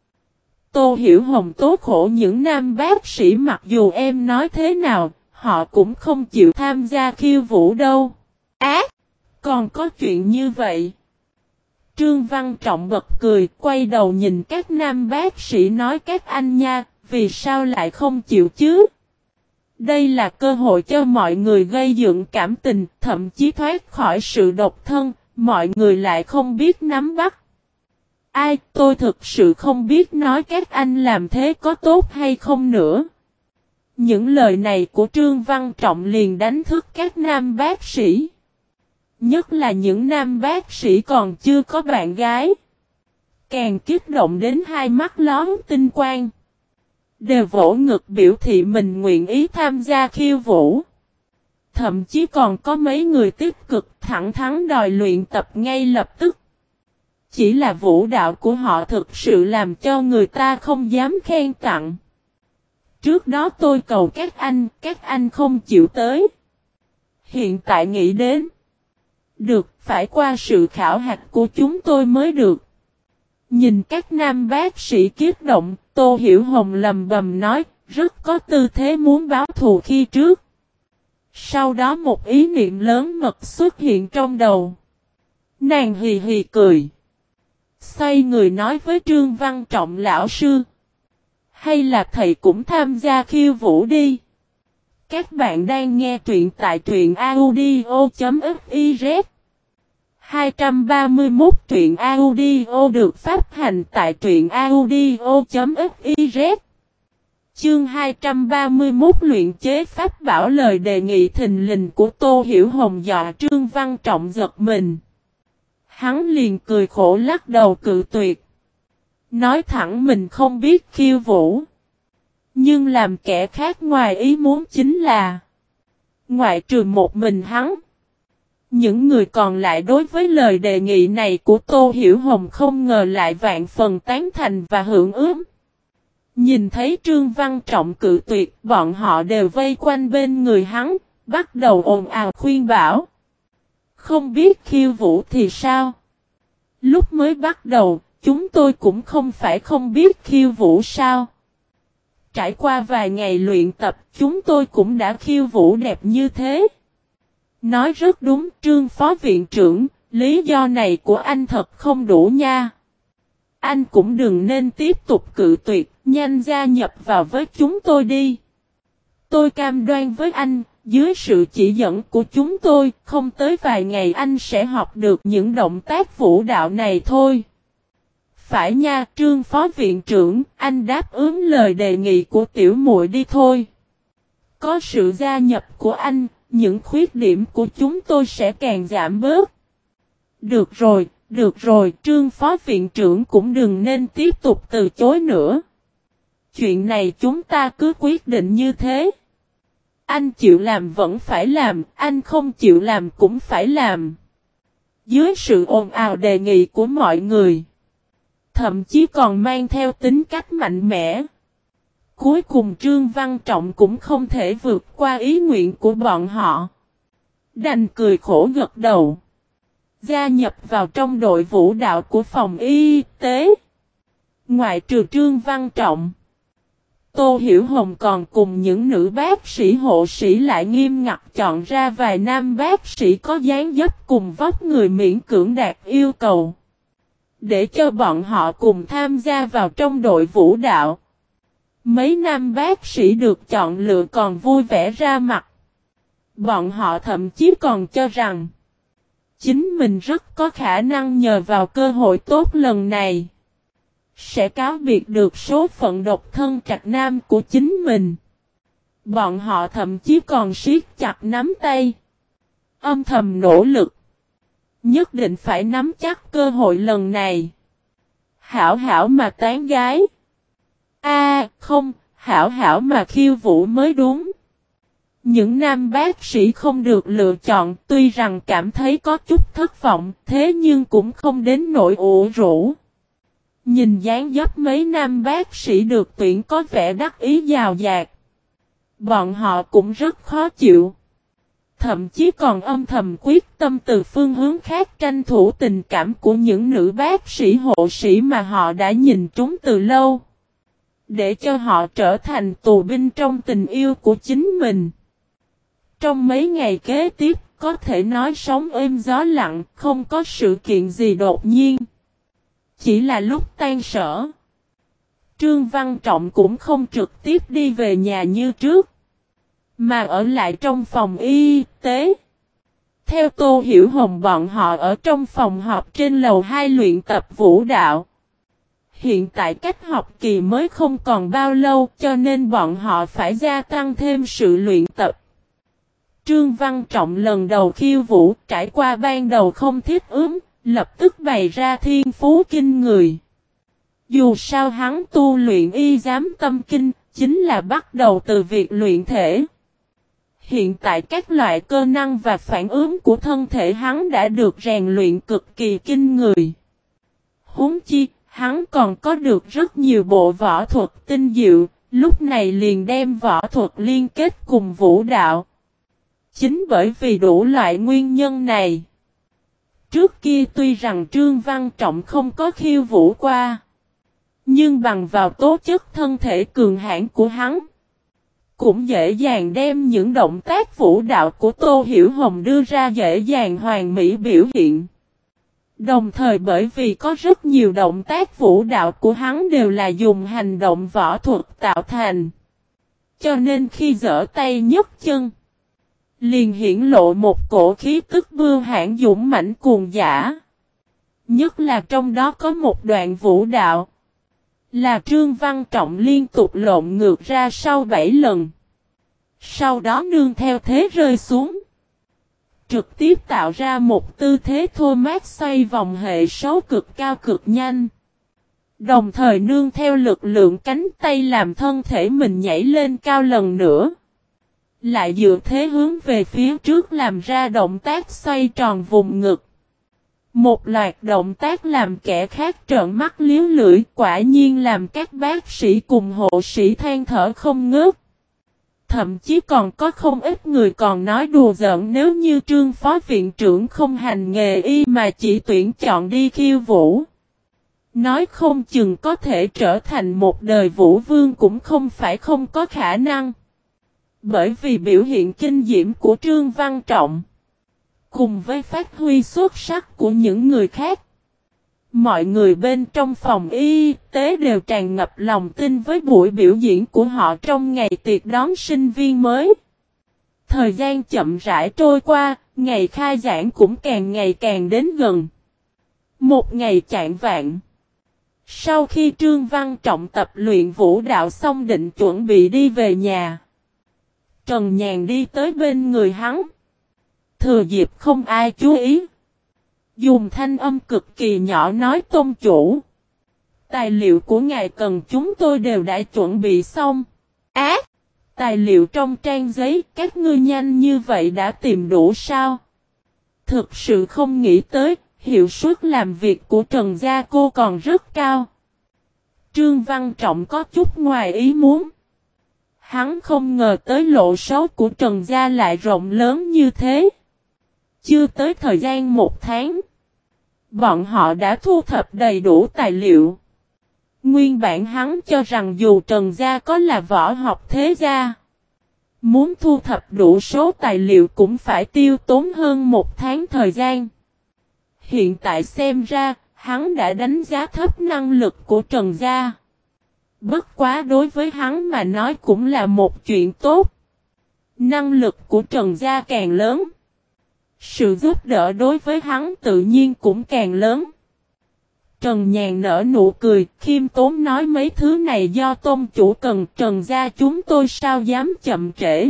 Tô Hiểu Hồng tố khổ những nam bác sĩ mặc dù em nói thế nào, họ cũng không chịu tham gia khiêu vũ đâu. Á, còn có chuyện như vậy. Trương Văn Trọng bật cười, quay đầu nhìn các nam bác sĩ nói các anh nha, vì sao lại không chịu chứ? Đây là cơ hội cho mọi người gây dựng cảm tình, thậm chí thoát khỏi sự độc thân, mọi người lại không biết nắm bắt. Ai, tôi thực sự không biết nói các anh làm thế có tốt hay không nữa. Những lời này của Trương Văn Trọng liền đánh thức các nam bác sĩ. Nhất là những nam bác sĩ còn chưa có bạn gái. Càng kích động đến hai mắt lón tinh quang. Đều vỗ ngực biểu thị mình nguyện ý tham gia khiêu vũ. Thậm chí còn có mấy người tích cực thẳng thắn đòi luyện tập ngay lập tức. Chỉ là vũ đạo của họ thực sự làm cho người ta không dám khen tặng. Trước đó tôi cầu các anh, các anh không chịu tới. Hiện tại nghĩ đến. Được, phải qua sự khảo hạch của chúng tôi mới được. Nhìn các nam bác sĩ kiếp động, Tô Hiểu Hồng lầm bầm nói, rất có tư thế muốn báo thù khi trước. Sau đó một ý niệm lớn mật xuất hiện trong đầu. Nàng hì hì cười. Xoay người nói với Trương Văn Trọng lão sư. Hay là thầy cũng tham gia khiêu vũ đi. Các bạn đang nghe truyện tại truyện audio.fiz. hai trăm ba mươi mốt truyện audio được phát hành tại truyện audio.fiz. Chương hai trăm ba mươi mốt luyện chế pháp bảo. Lời đề nghị thình lình của Tô Hiểu Hồng dọa Trương Văn Trọng giật mình. Hắn liền cười khổ lắc đầu cự tuyệt. Nói thẳng mình không biết khiêu vũ. Nhưng làm kẻ khác ngoài ý muốn chính là ngoại trừ một mình hắn. Những người còn lại đối với lời đề nghị này của Tô Hiểu Hồng không ngờ lại vạn phần tán thành và hưởng ứng. Nhìn thấy Trương Văn Trọng cự tuyệt, bọn họ đều vây quanh bên người hắn, bắt đầu ồn ào khuyên bảo. Không biết khiêu vũ thì sao? Lúc mới bắt đầu, chúng tôi cũng không phải không biết khiêu vũ sao? Trải qua vài ngày luyện tập, chúng tôi cũng đã khiêu vũ đẹp như thế. Nói rất đúng, Trương Phó Viện trưởng, lý do này của anh thật không đủ nha. Anh cũng đừng nên tiếp tục cự tuyệt, nhanh gia nhập vào với chúng tôi đi. Tôi cam đoan với anh, dưới sự chỉ dẫn của chúng tôi, không tới vài ngày anh sẽ học được những động tác vũ đạo này thôi. Phải nha, Trương phó viện trưởng, anh đáp ứng lời đề nghị của tiểu muội đi thôi. Có sự gia nhập của anh, những khuyết điểm của chúng tôi sẽ càng giảm bớt. Được rồi, được rồi, Trương phó viện trưởng cũng đừng nên tiếp tục từ chối nữa. Chuyện này chúng ta cứ quyết định như thế. Anh chịu làm vẫn phải làm, anh không chịu làm cũng phải làm. Dưới sự ồn ào đề nghị của mọi người, thậm chí còn mang theo tính cách mạnh mẽ, cuối cùng Trương Văn Trọng cũng không thể vượt qua ý nguyện của bọn họ. Đành cười khổ gật đầu, gia nhập vào trong đội vũ đạo của phòng y tế. Ngoại trừ Trương Văn Trọng, Tô Hiểu Hồng còn cùng những nữ bác sĩ hộ sĩ lại nghiêm ngặt chọn ra vài nam bác sĩ có dáng dấp cùng vóc người miễn cưỡng đạt yêu cầu, để cho bọn họ cùng tham gia vào trong đội vũ đạo. Mấy nam bác sĩ được chọn lựa còn vui vẻ ra mặt. Bọn họ thậm chí còn cho rằng chính mình rất có khả năng nhờ vào cơ hội tốt lần này sẽ cáo biệt được số phận độc thân trạch nam của chính mình. Bọn họ thậm chí còn siết chặt nắm tay, âm thầm nỗ lực, nhất định phải nắm chắc cơ hội lần này. Hảo hảo mà tán gái. A à, không, hảo hảo mà khiêu vũ mới đúng. Những nam bác sĩ không được lựa chọn tuy rằng cảm thấy có chút thất vọng, thế nhưng cũng không đến nỗi ủ rũ. Nhìn dáng dấp mấy nam bác sĩ được tuyển có vẻ đắc ý giàu dạt, bọn họ cũng rất khó chịu. Thậm chí còn âm thầm quyết tâm từ phương hướng khác tranh thủ tình cảm của những nữ bác sĩ hộ sĩ mà họ đã nhìn trúng từ lâu, để cho họ trở thành tù binh trong tình yêu của chính mình. Trong mấy ngày kế tiếp, có thể nói sóng êm gió lặng, không có sự kiện gì đột nhiên. Chỉ là lúc tan sở, Trương Văn Trọng cũng không trực tiếp đi về nhà như trước, mà ở lại trong phòng y tế. Theo Tô Hiểu Hồng, bọn họ ở trong phòng họp trên lầu hai luyện tập vũ đạo. Hiện tại cách học kỳ mới không còn bao lâu, cho nên bọn họ phải gia tăng thêm sự luyện tập. Trương Văn Trọng lần đầu khiêu vũ, trải qua ban đầu không thích ứng, lập tức bày ra thiên phú kinh người. Dù sao hắn tu luyện y giám tâm kinh, chính là bắt đầu từ việc luyện thể. Hiện tại các loại cơ năng và phản ứng của thân thể hắn đã được rèn luyện cực kỳ kinh người. Huống chi, hắn còn có được rất nhiều bộ võ thuật tinh diệu, lúc này liền đem võ thuật liên kết cùng vũ đạo. Chính bởi vì đủ loại nguyên nhân này, trước kia tuy rằng Trương Văn Trọng không có khiêu vũ qua, nhưng bằng vào tố chất thân thể cường hãn của hắn, cũng dễ dàng đem những động tác vũ đạo của Tô Hiểu Hồng đưa ra dễ dàng hoàn mỹ biểu hiện. Đồng thời bởi vì có rất nhiều động tác vũ đạo của hắn đều là dùng hành động võ thuật tạo thành, cho nên khi giở tay nhấc chân, liền hiển lộ một cổ khí tức bưu hãn dũng mãnh cuồng dã. Nhất là trong đó có một đoạn vũ đạo, là Trương Văn Trọng liên tục lộn ngược ra sau bảy lần. Sau đó nương theo thế rơi xuống, trực tiếp tạo ra một tư thế thô mát xoay vòng hệ số cực cao cực nhanh. Đồng thời nương theo lực lượng cánh tay làm thân thể mình nhảy lên cao lần nữa. Lại dựa thế hướng về phía trước làm ra động tác xoay tròn vùng ngực. Một loạt động tác làm kẻ khác trợn mắt liếu lưỡi, quả nhiên làm các bác sĩ cùng hộ sĩ than thở không ngớt. Thậm chí còn có không ít người còn nói đùa giỡn nếu như Trương phó viện trưởng không hành nghề y mà chỉ tuyển chọn đi khiêu vũ, nói không chừng có thể trở thành một đời vũ vương cũng không phải không có khả năng. Bởi vì biểu hiện kinh diễm của Trương Văn Trọng, cùng với phát huy xuất sắc của những người khác, Mọi người bên trong phòng y tế đều tràn ngập lòng tin với buổi biểu diễn của họ trong ngày tiệc đón sinh viên mới. Thời gian chậm rãi trôi qua, ngày khai giảng cũng càng ngày càng đến gần. Một ngày chạng vạng. Sau khi Trương Văn Trọng tập luyện vũ đạo xong định chuẩn bị đi về nhà. Trần Nhàn đi tới bên người hắn. Thừa dịp không ai chú ý. Dùng thanh âm cực kỳ nhỏ nói tôn chủ. Tài liệu của ngài cần chúng tôi đều đã chuẩn bị xong. Á! Tài liệu trong trang giấy các ngươi nhanh như vậy đã tìm đủ sao? Thực sự không nghĩ tới, hiệu suất làm việc của Trần Gia cô còn rất cao. Trương Văn Trọng có chút ngoài ý muốn. Hắn không ngờ tới lộ số của Trần Gia lại rộng lớn như thế. Chưa tới thời gian một tháng. Bọn họ đã thu thập đầy đủ tài liệu. Nguyên bản hắn cho rằng dù Trần Gia có là võ học thế gia, muốn thu thập đủ số tài liệu cũng phải tiêu tốn hơn một tháng thời gian. Hiện tại xem ra, hắn đã đánh giá thấp năng lực của Trần Gia. Bất quá đối với hắn mà nói cũng là một chuyện tốt. Năng lực của Trần Gia càng lớn, sự giúp đỡ đối với hắn tự nhiên cũng càng lớn. Trần Nhàn nở nụ cười, khiêm tốn nói mấy thứ này do tôn chủ cần, Trần Gia chúng tôi sao dám chậm trễ.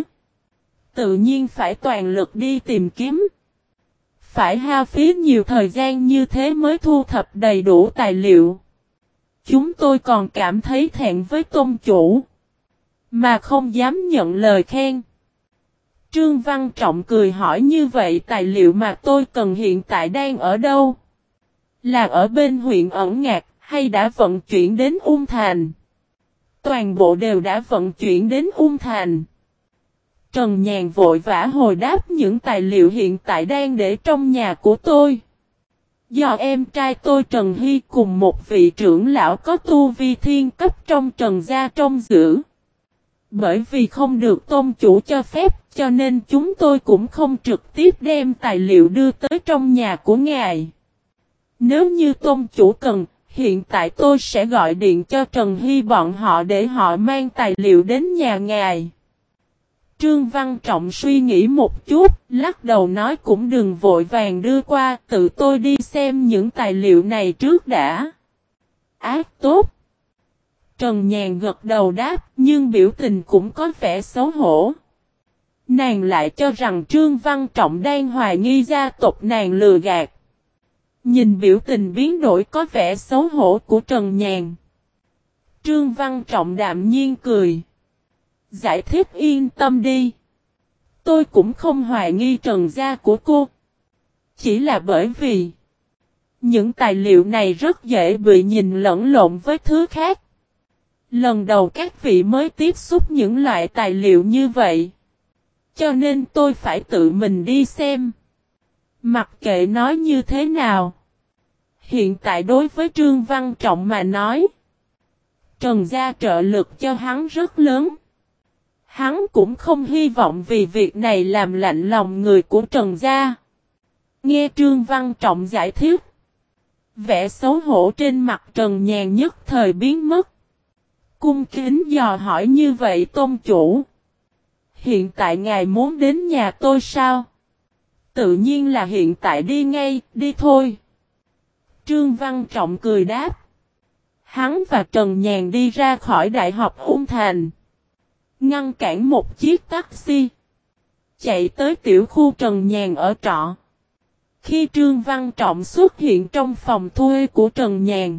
Tự nhiên phải toàn lực đi tìm kiếm. Phải hao phí nhiều thời gian như thế mới thu thập đầy đủ tài liệu. Chúng tôi còn cảm thấy thẹn với tôn chủ, mà không dám nhận lời khen. Trương Văn Trọng cười hỏi như vậy tài liệu mà tôi cần hiện tại đang ở đâu? Là ở bên huyện Ẩn Ngạc hay đã vận chuyển đến Ung Thành? Toàn bộ đều đã vận chuyển đến Ung Thành. Trần Nhàn vội vã hồi đáp những tài liệu hiện tại đang để trong nhà của tôi. Do em trai tôi Trần Hy cùng một vị trưởng lão có tu vi thiên cấp trong Trần Gia trông giữ. Bởi vì không được tôn chủ cho phép cho nên chúng tôi cũng không trực tiếp đem tài liệu đưa tới trong nhà của ngài. Nếu như tôn chủ cần, hiện tại tôi sẽ gọi điện cho Trần Hy bọn họ để họ mang tài liệu đến nhà ngài. Trương Văn Trọng suy nghĩ một chút, lắc đầu nói cũng đừng vội vàng đưa qua, tự tôi đi xem những tài liệu này trước đã. Ác tốt. Trần Nhàn gật đầu đáp, nhưng biểu tình cũng có vẻ xấu hổ. Nàng lại cho rằng Trương Văn Trọng đang hoài nghi gia tộc nàng lừa gạt. Nhìn biểu tình biến đổi có vẻ xấu hổ của Trần Nhàn, Trương Văn Trọng đạm nhiên cười. Giải thích yên tâm đi. Tôi cũng không hoài nghi Trần Gia của cô. Chỉ là bởi vì những tài liệu này rất dễ bị nhìn lẫn lộn với thứ khác. Lần đầu các vị mới tiếp xúc những loại tài liệu như vậy. Cho nên tôi phải tự mình đi xem. Mặc kệ nói như thế nào. Hiện tại đối với Trương Văn Trọng mà nói, Trần Gia trợ lực cho hắn rất lớn. Hắn cũng không hy vọng vì việc này làm lạnh lòng người của Trần Gia. Nghe Trương Văn Trọng giải thích, vẻ xấu hổ trên mặt Trần Nhàn nhất thời biến mất. Cung kính dò hỏi như vậy tôn chủ. Hiện tại ngài muốn đến nhà tôi sao? Tự nhiên là hiện tại đi ngay, đi thôi. Trương Văn Trọng cười đáp. Hắn và Trần Nhàn đi ra khỏi Đại học Ung Thành. Ngăn cản một chiếc taxi. Chạy tới tiểu khu Trần Nhàn ở trọ. Khi Trương Văn Trọng xuất hiện trong phòng thuê của Trần Nhàn,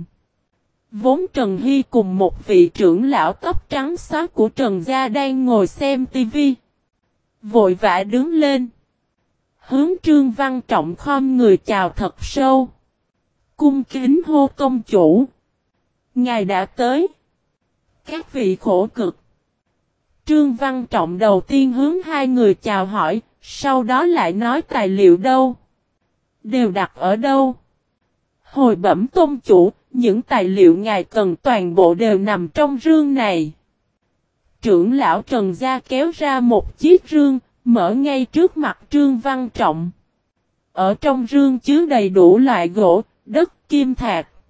vốn Trần Hy cùng một vị trưởng lão tóc trắng xóa của Trần Gia đang ngồi xem tivi. Vội vã đứng lên. Hướng Trương Văn Trọng khom người chào thật sâu. Cung kính hô công chủ. Ngài đã tới. Các vị khổ cực. Trương Văn Trọng đầu tiên hướng hai người chào hỏi, sau đó lại nói tài liệu đâu? Đều đặt ở đâu? Hồi bẩm tôn chủ, những tài liệu ngài cần toàn bộ đều nằm trong rương này. Trưởng lão Trần Gia kéo ra một chiếc rương, mở ngay trước mặt Trương Văn Trọng. Ở trong rương chứa đầy đủ loại gỗ, đất, kim thạch.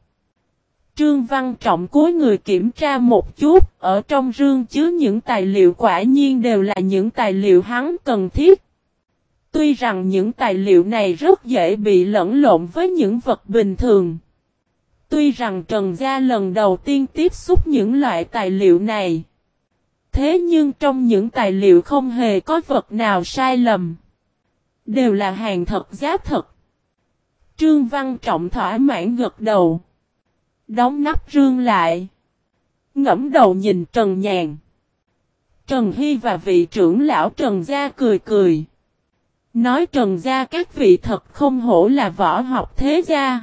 Trương Văn Trọng cúi người kiểm tra một chút, ở trong rương chứa những tài liệu quả nhiên đều là những tài liệu hắn cần thiết. Tuy rằng những tài liệu này rất dễ bị lẫn lộn với những vật bình thường. Tuy rằng Trần Gia lần đầu tiên tiếp xúc những loại tài liệu này. Thế nhưng trong những tài liệu không hề có vật nào sai lầm. Đều là hàng thật giá thật. Trương Văn Trọng thỏa mãn gật đầu. Đóng nắp rương lại. Ngẫm đầu nhìn Trần Nhàn. Trần Hy và vị trưởng lão Trần Gia cười cười. Nói Trần Gia các vị thật không hổ là võ học thế gia.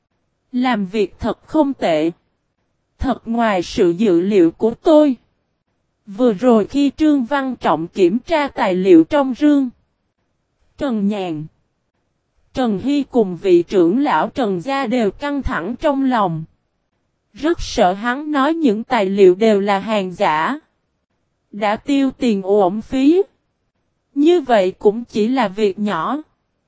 Làm việc thật không tệ. Thật ngoài sự dự liệu của tôi. Vừa rồi khi Trương Văn Trọng kiểm tra tài liệu trong rương. Trần Nhàn, Trần Hy cùng vị trưởng lão Trần Gia đều căng thẳng trong lòng. Rất sợ hắn nói những tài liệu đều là hàng giả. Đã tiêu tiền uổng phí. Như vậy cũng chỉ là việc nhỏ.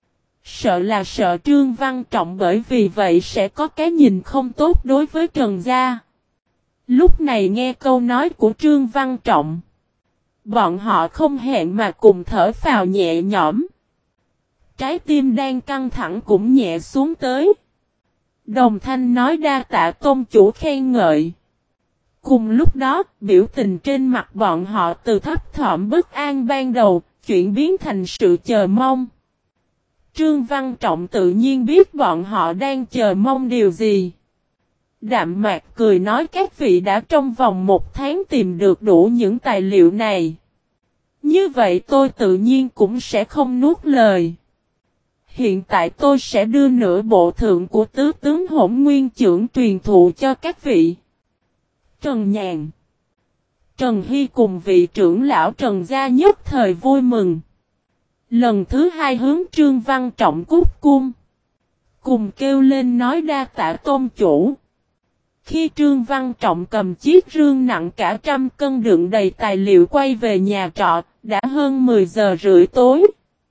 Sợ là sợ Trương Văn Trọng bởi vì vậy sẽ có cái nhìn không tốt đối với Trần Gia. Lúc này nghe câu nói của Trương Văn Trọng. Bọn họ không hẹn mà cùng thở phào nhẹ nhõm. Trái tim đang căng thẳng cũng nhẹ xuống tới. Đồng thanh nói đa tạ tôn chủ khen ngợi. Cùng lúc đó, biểu tình trên mặt bọn họ từ thấp thỏm bất an ban đầu, chuyển biến thành sự chờ mong. Trương Văn Trọng tự nhiên biết bọn họ đang chờ mong điều gì. Đạm mạc cười nói các vị đã trong vòng một tháng tìm được đủ những tài liệu này. Như vậy tôi tự nhiên cũng sẽ không nuốt lời. Hiện tại tôi sẽ đưa nửa bộ thượng của tứ tướng Hỗn Nguyên Chưởng truyền thụ cho các vị. Trần Nhàn, Trần Hy cùng vị trưởng lão Trần Gia nhất thời vui mừng. Lần thứ hai hướng Trương Văn Trọng cúc cung. Cùng kêu lên nói đa tạ tôn chủ. Khi Trương Văn Trọng cầm chiếc rương nặng cả trăm cân đựng đầy tài liệu quay về nhà trọ, đã hơn mười giờ rưỡi tối.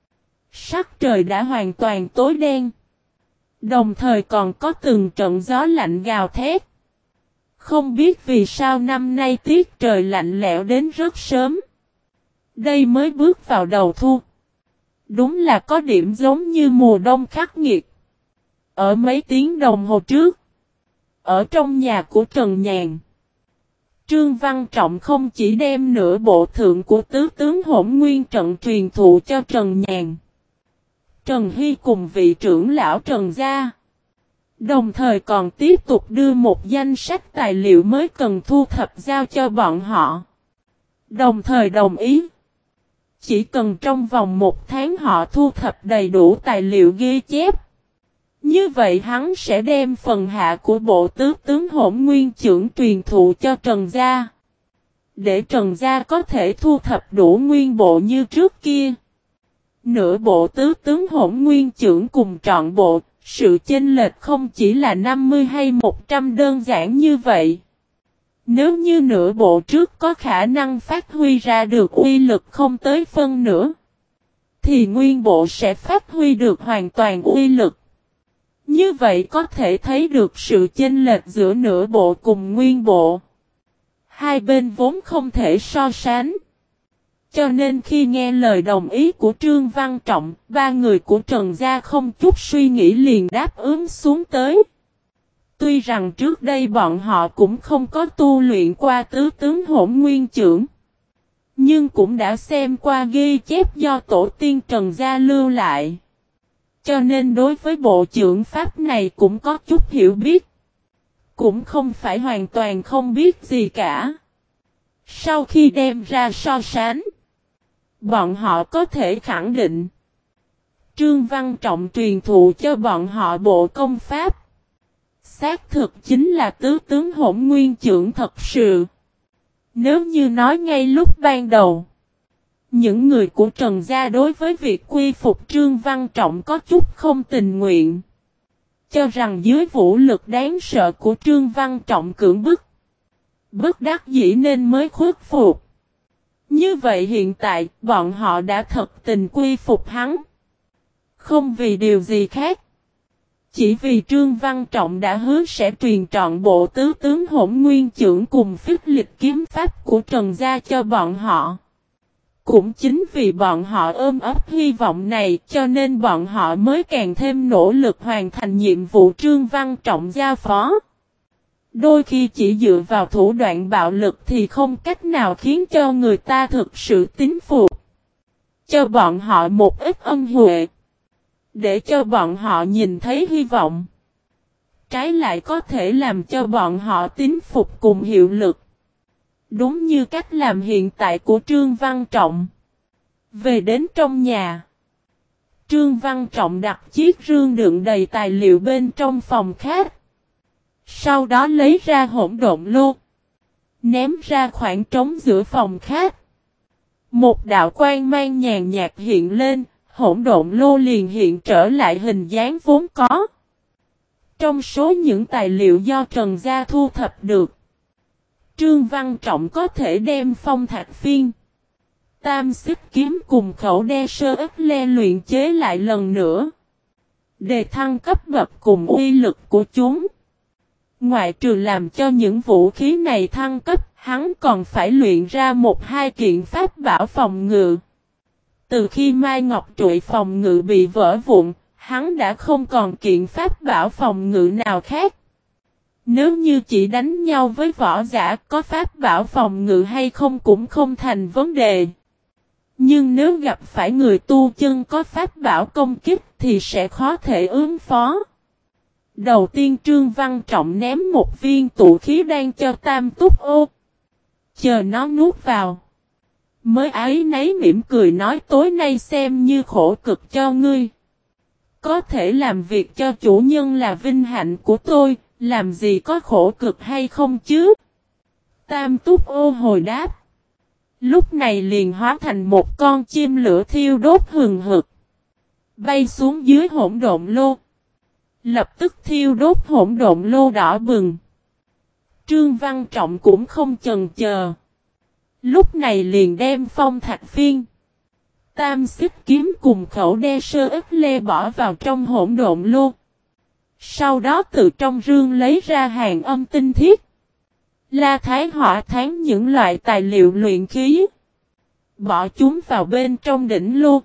Sắc trời đã hoàn toàn tối đen. Đồng thời còn có từng trận gió lạnh gào thét. Không biết vì sao năm nay tiết trời lạnh lẽo đến rất sớm. Đây mới bước vào đầu thu. Đúng là có điểm giống như mùa đông khắc nghiệt. Ở mấy tiếng đồng hồ trước. Ở trong nhà của Trần Nhàn. Trương Văn Trọng không chỉ đem nửa bộ thượng của tứ tướng Hỗn Nguyên trận truyền thụ cho Trần Nhàn. Trần Hy cùng vị trưởng lão Trần Gia. Đồng thời còn tiếp tục đưa một danh sách tài liệu mới cần thu thập giao cho bọn họ. Đồng thời đồng ý. Chỉ cần trong vòng một tháng họ thu thập đầy đủ tài liệu ghi chép. Như vậy hắn sẽ đem phần hạ của bộ tứ tướng Hỗn Nguyên Chưởng truyền thụ cho Trần Gia. Để Trần Gia có thể thu thập đủ nguyên bộ như trước kia. Nửa bộ tứ tướng Hỗn Nguyên Chưởng cùng trọn bộ, sự chênh lệch không chỉ là năm mươi hay một trăm đơn giản như vậy. Nếu như nửa bộ trước có khả năng phát huy ra được uy lực không tới phân nửa, thì nguyên bộ sẽ phát huy được hoàn toàn uy lực. Như vậy có thể thấy được sự chênh lệch giữa nửa bộ cùng nguyên bộ. Hai bên vốn không thể so sánh. Cho nên khi nghe lời đồng ý của Trương Văn Trọng, ba người của Trần Gia không chút suy nghĩ liền đáp ứng xuống tới. Tuy rằng trước đây bọn họ cũng không có tu luyện qua tứ tướng Hỗn Nguyên Chưởng, nhưng cũng đã xem qua ghi chép do tổ tiên Trần Gia lưu lại. Cho nên đối với bộ chưởng pháp này cũng có chút hiểu biết. Cũng không phải hoàn toàn không biết gì cả. Sau khi đem ra so sánh, bọn họ có thể khẳng định Trương Văn Trọng truyền thụ cho bọn họ bộ công pháp. Xác thực chính là tứ tướng Hỗn Nguyên Chưởng thật sự. Nếu như nói ngay lúc ban đầu, những người của Trần Gia đối với việc quy phục Trương Văn Trọng có chút không tình nguyện. Cho rằng dưới vũ lực đáng sợ của Trương Văn Trọng cưỡng bức. Bất đắc dĩ nên mới khuất phục. Như vậy hiện tại bọn họ đã thật tình quy phục hắn. Không vì điều gì khác. chỉ vì Trương Văn Trọng đã hứa sẽ truyền trọn bộ tứ tướng Hỗn Nguyên Chưởng cùng phích lịch kiếm pháp của Trần Gia cho bọn họ. Cũng chính vì bọn họ ôm ấp hy vọng này cho nên bọn họ mới càng thêm nỗ lực hoàn thành nhiệm vụ Trương Văn Trọng giao phó. Đôi khi chỉ dựa vào thủ đoạn bạo lực thì không cách nào khiến cho người ta thực sự tín phục. Cho bọn họ một ít ân huệ. Để cho bọn họ nhìn thấy hy vọng. Trái lại có thể làm cho bọn họ tín phục cùng hiệu lực. Đúng như cách làm hiện tại của Trương Văn Trọng. Về đến trong nhà. Trương Văn Trọng đặt chiếc rương đựng đầy tài liệu bên trong phòng khách. Sau đó lấy ra hỗn độn lô. Ném ra khoảng trống giữa phòng khách. Một đạo quang mang nhàn nhạt hiện lên. Hỗn độn lô liền hiện trở lại hình dáng vốn có. Trong số những tài liệu do Trần Gia thu thập được. Trương Văn Trọng có thể đem phong thạch phiên. Tam xích kiếm cùng khẩu đe sơ ức le luyện chế lại lần nữa. Để thăng cấp bậc cùng uy lực của chúng. Ngoại trừ làm cho những vũ khí này thăng cấp, hắn còn phải luyện ra một hai kiện pháp bảo phòng ngự. Từ khi Mai Ngọc Trụy phòng ngự bị vỡ vụn, hắn đã không còn kiện pháp bảo phòng ngự nào khác. Nếu như chỉ đánh nhau với võ giả có pháp bảo phòng ngự hay không cũng không thành vấn đề. Nhưng nếu gặp phải người tu chân có pháp bảo công kích thì sẽ khó thể ứng phó. Đầu tiên Trương Văn Trọng ném một viên tụ khí đan cho Tam Túc Ô. Chờ nó nuốt vào. Mới ấy nấy mỉm cười nói tối nay xem như khổ cực cho ngươi. Có thể làm việc cho chủ nhân là vinh hạnh của tôi, làm gì có khổ cực hay không chứ? Tam Túc Ô hồi đáp. Lúc này liền hóa thành một con chim lửa thiêu đốt hừng hực. Bay xuống dưới hỗn độn lô. Lập tức thiêu đốt hỗn độn lô đỏ bừng. Trương Văn Trọng cũng không chần chờ. Lúc này liền đem phong thạch phiên. Tam xích kiếm cùng khẩu đe sơ ức lê bỏ vào trong hỗn độn lô. Sau đó từ trong rương lấy ra hàng âm tinh thiết. La thái hỏa thán những loại tài liệu luyện khí. Bỏ chúng vào bên trong đỉnh lô.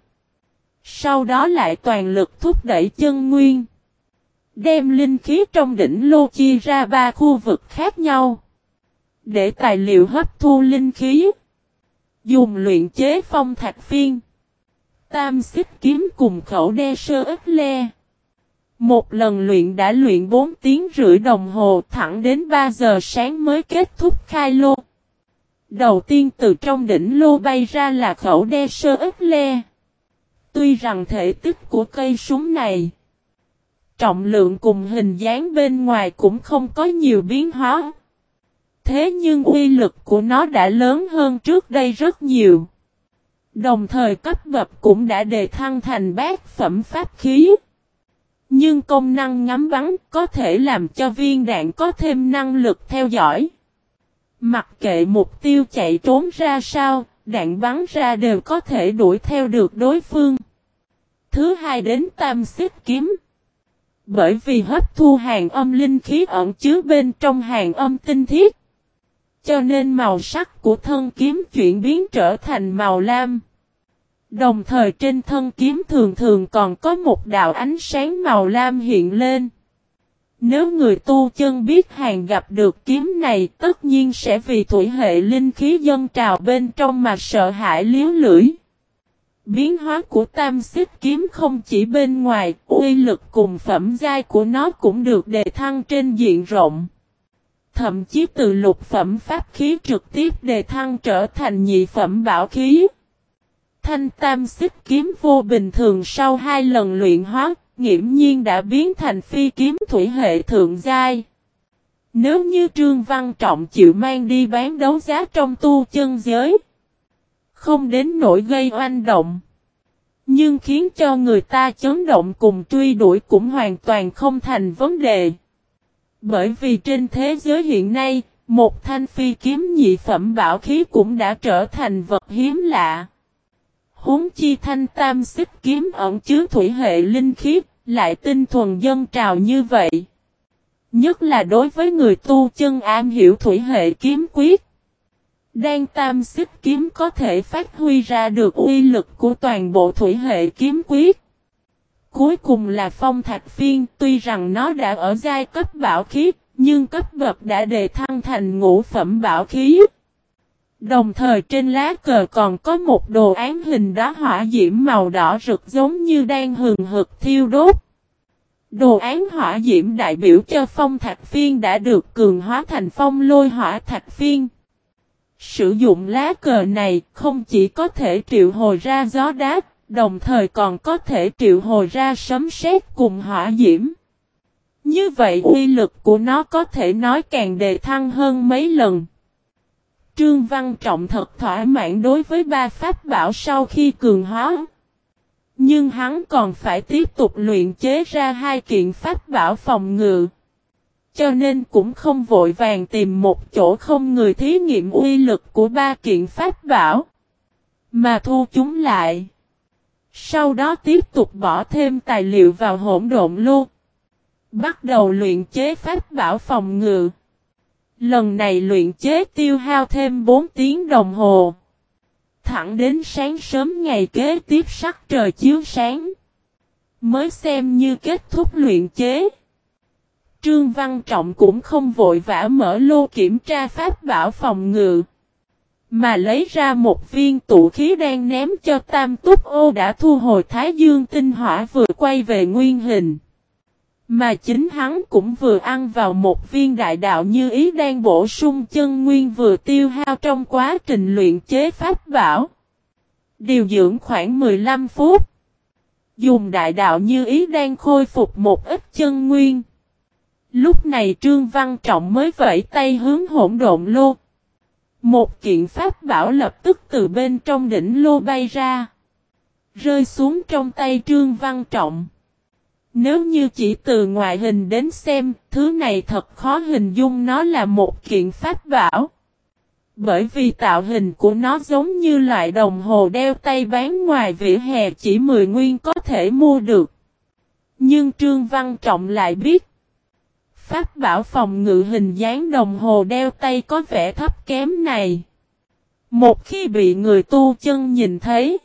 Sau đó lại toàn lực thúc đẩy chân nguyên. Đem linh khí trong đỉnh lô chia ra ba khu vực khác nhau. Để tài liệu hấp thu linh khí. Dùng luyện chế phong thạch phiên. Tam xích kiếm cùng khẩu đe sơ ức le. Một lần luyện đã luyện bốn tiếng rưỡi đồng hồ thẳng đến ba giờ sáng mới kết thúc khai lô. Đầu tiên từ trong đỉnh lô bay ra là khẩu đe sơ ức le. Tuy rằng thể tích của cây súng này, trọng lượng cùng hình dáng bên ngoài cũng không có nhiều biến hóa. Thế nhưng uy lực của nó đã lớn hơn trước đây rất nhiều. Đồng thời cấp bậc cũng đã đề thăng thành bát phẩm pháp khí. Nhưng công năng ngắm bắn có thể làm cho viên đạn có thêm năng lực theo dõi. Mặc kệ mục tiêu chạy trốn ra sao, đạn bắn ra đều có thể đuổi theo được đối phương. Thứ hai đến tam xích kiếm. Bởi vì hấp thu hàng âm linh khí ẩn chứa bên trong hàng âm tinh thiết. Cho nên màu sắc của thân kiếm chuyển biến trở thành màu lam. Đồng thời trên thân kiếm thường thường còn có một đạo ánh sáng màu lam hiện lên. Nếu người tu chân biết hàng gặp được kiếm này tất nhiên sẽ vì thủy hệ linh khí dâng trào bên trong mà sợ hãi liếu lưỡi. Biến hóa của tam xích kiếm không chỉ bên ngoài, uy lực cùng phẩm giai của nó cũng được đề thăng trên diện rộng. Thậm chí từ lục phẩm pháp khí trực tiếp đề thăng trở thành nhị phẩm bảo khí. Thanh tam xích kiếm vô bình thường sau hai lần luyện hóa, nghiễm nhiên đã biến thành phi kiếm thủy hệ thượng giai. Nếu như Trương Văn Trọng chịu mang đi bán đấu giá trong tu chân giới, không đến nỗi gây oanh động, nhưng khiến cho người ta chấn động cùng truy đuổi cũng hoàn toàn không thành vấn đề. Bởi vì trên thế giới hiện nay, một thanh phi kiếm nhị phẩm bảo khí cũng đã trở thành vật hiếm lạ. Huống chi thanh tam xích kiếm ẩn chứa thủy hệ linh khí, lại tinh thuần dân trào như vậy. Nhất là đối với người tu chân am hiểu thủy hệ kiếm quyết. Đan tam xích kiếm có thể phát huy ra được uy lực của toàn bộ thủy hệ kiếm quyết. Cuối cùng là phong thạch phiên, tuy rằng nó đã ở giai cấp bảo khí, nhưng cấp bậc đã đề thăng thành ngũ phẩm bảo khí. Đồng thời trên lá cờ còn có một đồ án hình đóa hỏa diễm màu đỏ rực giống như đang hừng hực thiêu đốt. Đồ án hỏa diễm đại biểu cho phong thạch phiên đã được cường hóa thành phong lôi hỏa thạch phiên. Sử dụng lá cờ này không chỉ có thể triệu hồi ra gió đá, đồng thời còn có thể triệu hồi ra sấm sét cùng hỏa diễm. Như vậy uy lực của nó có thể nói càng đề thăng hơn mấy lần. Trương Văn Trọng thật thỏa mãn đối với ba pháp bảo sau khi cường hóa. Nhưng hắn còn phải tiếp tục luyện chế ra hai kiện pháp bảo phòng ngự. Cho nên cũng không vội vàng tìm một chỗ không người thí nghiệm uy lực của ba kiện pháp bảo. Mà thu chúng lại. Sau đó tiếp tục bỏ thêm tài liệu vào hỗn độn lô. Bắt đầu luyện chế pháp bảo phòng ngự. Lần này luyện chế tiêu hao thêm bốn tiếng đồng hồ. Thẳng đến sáng sớm ngày kế tiếp sắc trời chiếu sáng. Mới xem như kết thúc luyện chế. Trương Văn Trọng cũng không vội vã mở lô kiểm tra pháp bảo phòng ngự. Mà lấy ra một viên tụ khí đan ném cho Tam Túc Ô đã thu hồi Thái Dương tinh hỏa vừa quay về nguyên hình. Mà chính hắn cũng vừa ăn vào một viên đại đạo như ý đang bổ sung chân nguyên vừa tiêu hao trong quá trình luyện chế pháp bảo. Điều dưỡng khoảng mười lăm phút. Dùng đại đạo như ý đang khôi phục một ít chân nguyên. Lúc này Trương Văn Trọng mới vẫy tay hướng hỗn độn lô. Một kiện pháp bảo lập tức từ bên trong đỉnh lô bay ra. Rơi xuống trong tay Trương Văn Trọng. Nếu như chỉ từ ngoại hình đến xem, thứ này thật khó hình dung nó là một kiện pháp bảo. Bởi vì tạo hình của nó giống như loại đồng hồ đeo tay bán ngoài vỉa hè chỉ mười nguyên có thể mua được. Nhưng Trương Văn Trọng lại biết. Pháp bảo phòng ngự hình dáng đồng hồ đeo tay có vẻ thấp kém này. Một khi bị người tu chân nhìn thấy,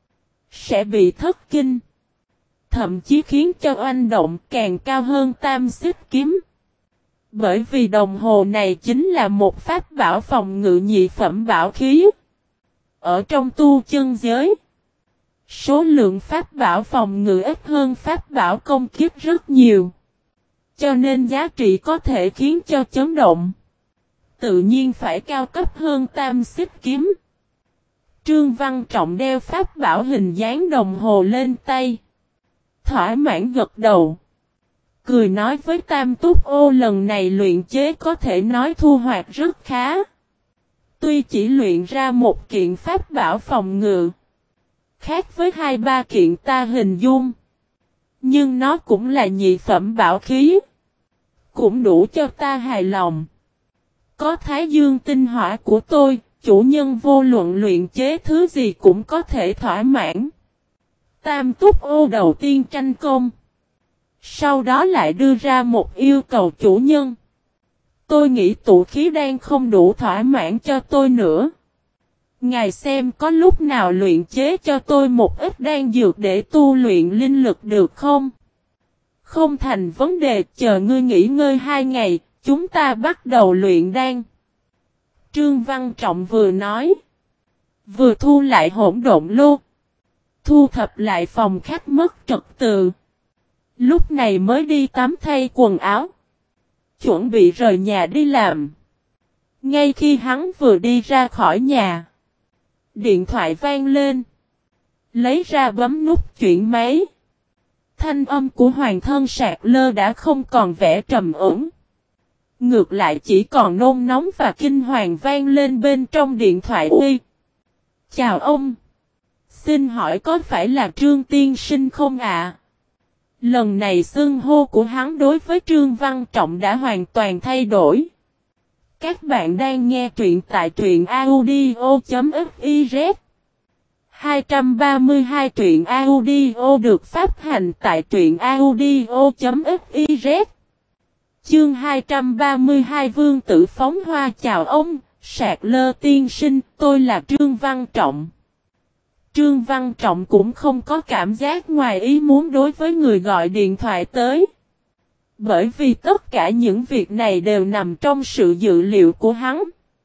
sẽ bị thất kinh. Thậm chí khiến cho oanh động càng cao hơn tam xích kiếm. Bởi vì đồng hồ này chính là một pháp bảo phòng ngự nhị phẩm bảo khí. Ở trong tu chân giới, số lượng pháp bảo phòng ngự ít hơn pháp bảo công kích rất nhiều. Cho nên giá trị có thể khiến cho chấn động. Tự nhiên phải cao cấp hơn tam xích kiếm. Trương Văn Trọng đeo pháp bảo hình dáng đồng hồ lên tay. Thỏa mãn gật đầu. Cười nói với Tam Túc Ô lần này luyện chế có thể nói thu hoạch rất khá. Tuy chỉ luyện ra một kiện pháp bảo phòng ngự. Khác với hai ba kiện ta hình dung. Nhưng nó cũng là nhị phẩm bảo khí. Cũng đủ cho ta hài lòng. Có Thái Dương tinh hỏa của tôi, chủ nhân vô luận luyện chế thứ gì cũng có thể thỏa mãn. Tam Túc Ô đầu tiên tranh công. Sau đó lại đưa ra một yêu cầu chủ nhân. Tôi nghĩ tụ khí đan không đủ thỏa mãn cho tôi nữa. Ngài xem có lúc nào luyện chế cho tôi một ít đan dược để tu luyện linh lực được không? Không thành vấn đề, chờ ngươi nghỉ ngơi hai ngày, chúng ta bắt đầu luyện đan. Trương Văn Trọng vừa nói, vừa thu lại hỗn độn lô. Thu thập lại phòng khách mất trật tự. Lúc này mới đi tắm thay quần áo. Chuẩn bị rời nhà đi làm. Ngay khi hắn vừa đi ra khỏi nhà. Điện thoại vang lên. Lấy ra bấm nút chuyển máy. Thanh âm của hoàng thân sạc lơ đã không còn vẻ trầm ổn. Ngược lại chỉ còn nôn nóng và kinh hoàng vang lên bên trong điện thoại. Uy! Chào ông! Xin hỏi có phải là Trương Tiên Sinh không ạ? Lần này xưng hô của hắn đối với Trương Văn Trọng đã hoàn toàn thay đổi. Các bạn đang nghe truyện tại truyện audio chấm fiz. hai trăm ba mươi hai truyện audio được phát hành tại truyện audio.fiz. Chương hai trăm ba mươi hai Vương tử phóng hoa chào ông, Sạc Lơ tiên sinh, tôi là Trương Văn Trọng. Trương Văn Trọng cũng không có cảm giác ngoài ý muốn đối với người gọi điện thoại tới. Bởi vì tất cả những việc này đều nằm trong sự dự liệu của hắn.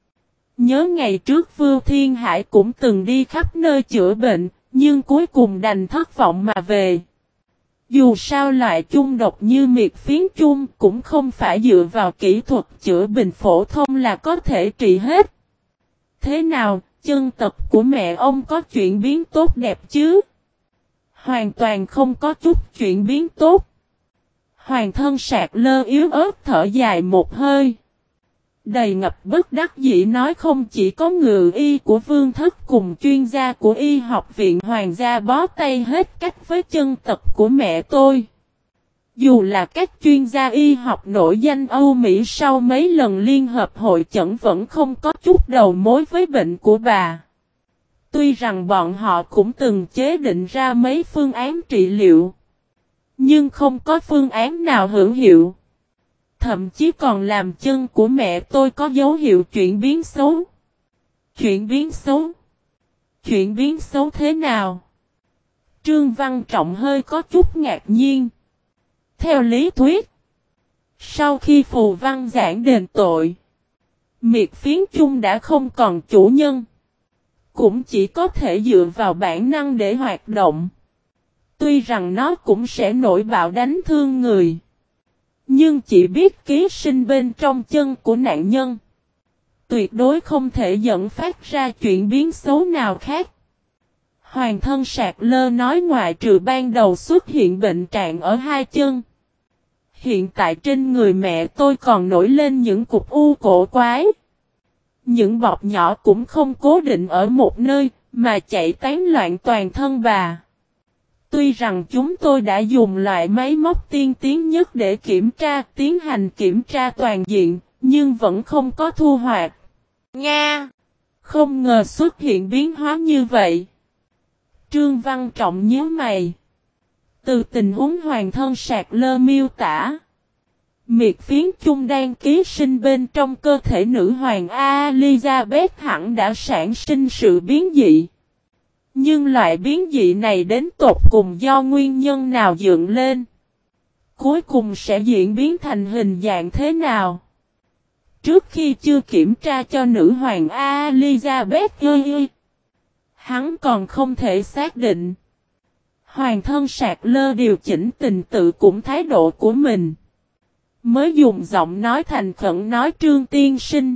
Nhớ ngày trước Vưu Thiên Hải cũng từng đi khắp nơi chữa bệnh, nhưng cuối cùng đành thất vọng mà về. Dù sao loại chung độc như miệt phiến chung cũng không phải dựa vào kỹ thuật chữa bệnh phổ thông là có thể trị hết. Thế nào, chân tật của mẹ ông có chuyển biến tốt đẹp chứ? Hoàn toàn không có chút chuyển biến tốt. Hoàng thân Sạc Lơ yếu ớt thở dài một hơi. Đầy ngập bất đắc dĩ nói không chỉ có ngự y của Vương Thất cùng chuyên gia của y học viện Hoàng gia bó tay hết cách với chân tật của mẹ tôi. Dù là các chuyên gia y học nổi danh Âu Mỹ sau mấy lần liên hợp hội chẩn vẫn không có chút đầu mối với bệnh của bà. Tuy rằng bọn họ cũng từng chế định ra mấy phương án trị liệu, nhưng không có phương án nào hữu hiệu. Thậm chí còn làm chân của mẹ tôi có dấu hiệu chuyển biến xấu. Chuyển biến xấu? Chuyển biến xấu thế nào? Trương Văn Trọng hơi có chút ngạc nhiên. Theo lý thuyết, sau khi phù văn giảng đền tội, miệt phiến chung đã không còn chủ nhân. Cũng chỉ có thể dựa vào bản năng để hoạt động. Tuy rằng nó cũng sẽ nổi bạo đánh thương người. Nhưng chỉ biết ký sinh bên trong chân của nạn nhân. Tuyệt đối không thể dẫn phát ra chuyển biến xấu nào khác. Hoàng thân Sạc Lơ nói ngoại trừ ban đầu xuất hiện bệnh trạng ở hai chân. Hiện tại trên người mẹ tôi còn nổi lên những cục u cổ quái. Những bọt nhỏ cũng không cố định ở một nơi, mà chạy tán loạn toàn thân bà. Tuy rằng chúng tôi đã dùng loại máy móc tiên tiến nhất để kiểm tra, tiến hành kiểm tra toàn diện, nhưng vẫn không có thu hoạch. Nga! Không ngờ xuất hiện biến hóa như vậy. Trương Văn Trọng nhíu mày. Từ tình huống hoàng thân Sạc Lơ miêu tả, miệt phiến chung đang ký sinh bên trong cơ thể nữ hoàng Elizabeth hẳn đã sản sinh sự biến dị. Nhưng loại biến dị này đến tột cùng do nguyên nhân nào dựng lên? Cuối cùng sẽ diễn biến thành hình dạng thế nào? Trước khi chưa kiểm tra cho nữ hoàng Elizabeth ơi, hắn còn không thể xác định. Hoàng thân Sạc Lơ điều chỉnh tình tự cũng thái độ của mình. Mới dùng giọng nói thành khẩn nói Trương tiên sinh.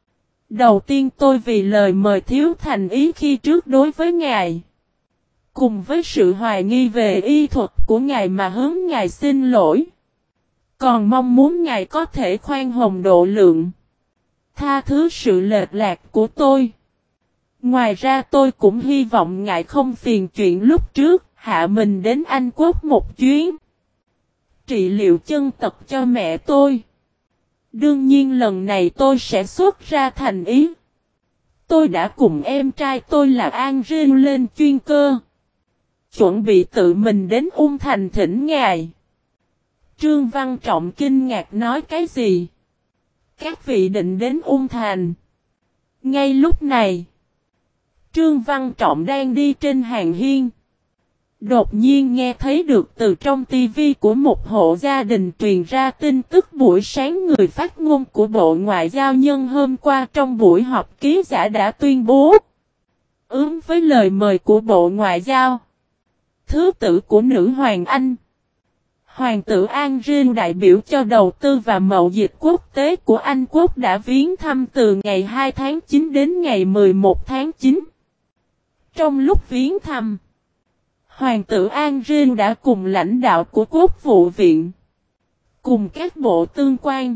Đầu tiên tôi vì lời mời thiếu thành ý khi trước đối với ngài. Cùng với sự hoài nghi về y thuật của ngài mà hướng ngài xin lỗi. Còn mong muốn ngài có thể khoan hồng độ lượng. Tha thứ sự lệch lạc của tôi. Ngoài ra tôi cũng hy vọng ngài không phiền chuyện lúc trước, hạ mình đến Anh Quốc một chuyến. Trị liệu chân tật cho mẹ tôi. Đương nhiên lần này tôi sẽ xuất ra thành ý. Tôi đã cùng em trai tôi là An Rên lên chuyên cơ. Chuẩn bị tự mình đến Ung Thành thỉnh ngài. Trương Văn Trọng kinh ngạc nói cái gì? Các vị định đến Ung Thành. Ngay lúc này, Trương Văn Trọng đang đi trên hàng hiên. Đột nhiên nghe thấy được từ trong tivi của một hộ gia đình truyền ra tin tức buổi sáng người phát ngôn của Bộ Ngoại giao nhân hôm qua trong buổi họp ký giả đã tuyên bố. Ứng với lời mời của Bộ Ngoại giao, thứ tử của nữ hoàng Anh, Hoàng tử Andrew đại biểu cho đầu tư và mậu dịch quốc tế của Anh Quốc đã viếng thăm từ ngày hai tháng chín đến ngày mười một tháng chín. Trong lúc viếng thăm, Hoàng tử Andrew đã cùng lãnh đạo của Quốc vụ viện, cùng các bộ tương quan,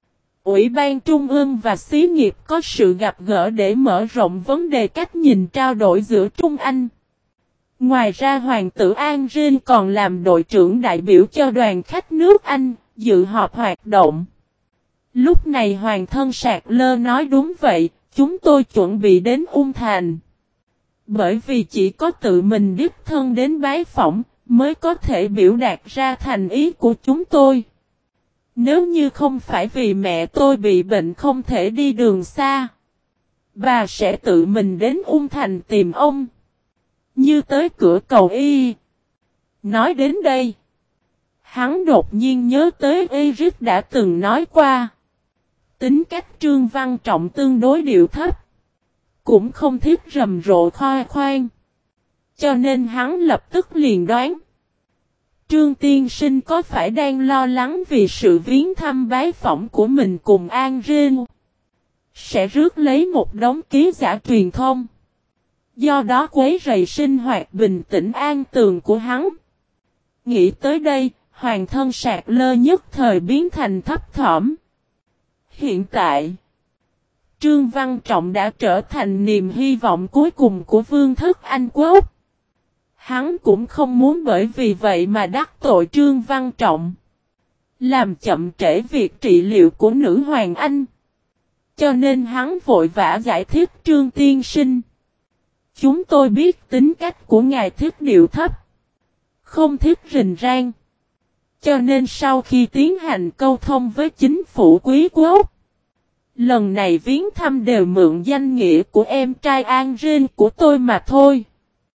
Ủy ban Trung ương và xí nghiệp có sự gặp gỡ để mở rộng vấn đề cách nhìn trao đổi giữa Trung Anh. Ngoài ra Hoàng tử Andrew còn làm đội trưởng đại biểu cho đoàn khách nước Anh, dự họp hoạt động. Lúc này Hoàng thân Sạc Lơ nói đúng vậy, chúng tôi chuẩn bị đến Ung Thành. Bởi vì chỉ có tự mình đích thân đến bái phỏng, mới có thể biểu đạt ra thành ý của chúng tôi. Nếu như không phải vì mẹ tôi bị bệnh không thể đi đường xa, bà sẽ tự mình đến Ung Thành tìm ông. Như tới cửa cầu y. Nói đến đây, hắn đột nhiên nhớ tới Eric đã từng nói qua. Tính cách Trương Văn Trọng tương đối điệu thấp, cũng không thích rầm rộ khoe khoang. Cho nên hắn lập tức liền đoán. Trương tiên sinh có phải đang lo lắng vì sự viếng thăm bái phỏng của mình cùng An Rên, sẽ rước lấy một đống ký giả truyền thông, do đó quấy rầy sinh hoạt bình tĩnh an tường của hắn. Nghĩ tới đây, hoàng thân sạc lơ nhất thời biến thành thấp thỏm. Hiện tại, Trương Văn Trọng đã trở thành niềm hy vọng cuối cùng của vương thất Anh Quốc. Hắn cũng không muốn bởi vì vậy mà đắc tội Trương Văn Trọng, làm chậm trễ việc trị liệu của nữ hoàng Anh. Cho nên hắn vội vã giải thích Trương tiên sinh. Chúng tôi biết tính cách của ngài thích điệu thấp, không thích rình rang. Cho nên sau khi tiến hành câu thông với chính phủ quý quốc, lần này viếng thăm đều mượn danh nghĩa của em trai An Rên của tôi mà thôi.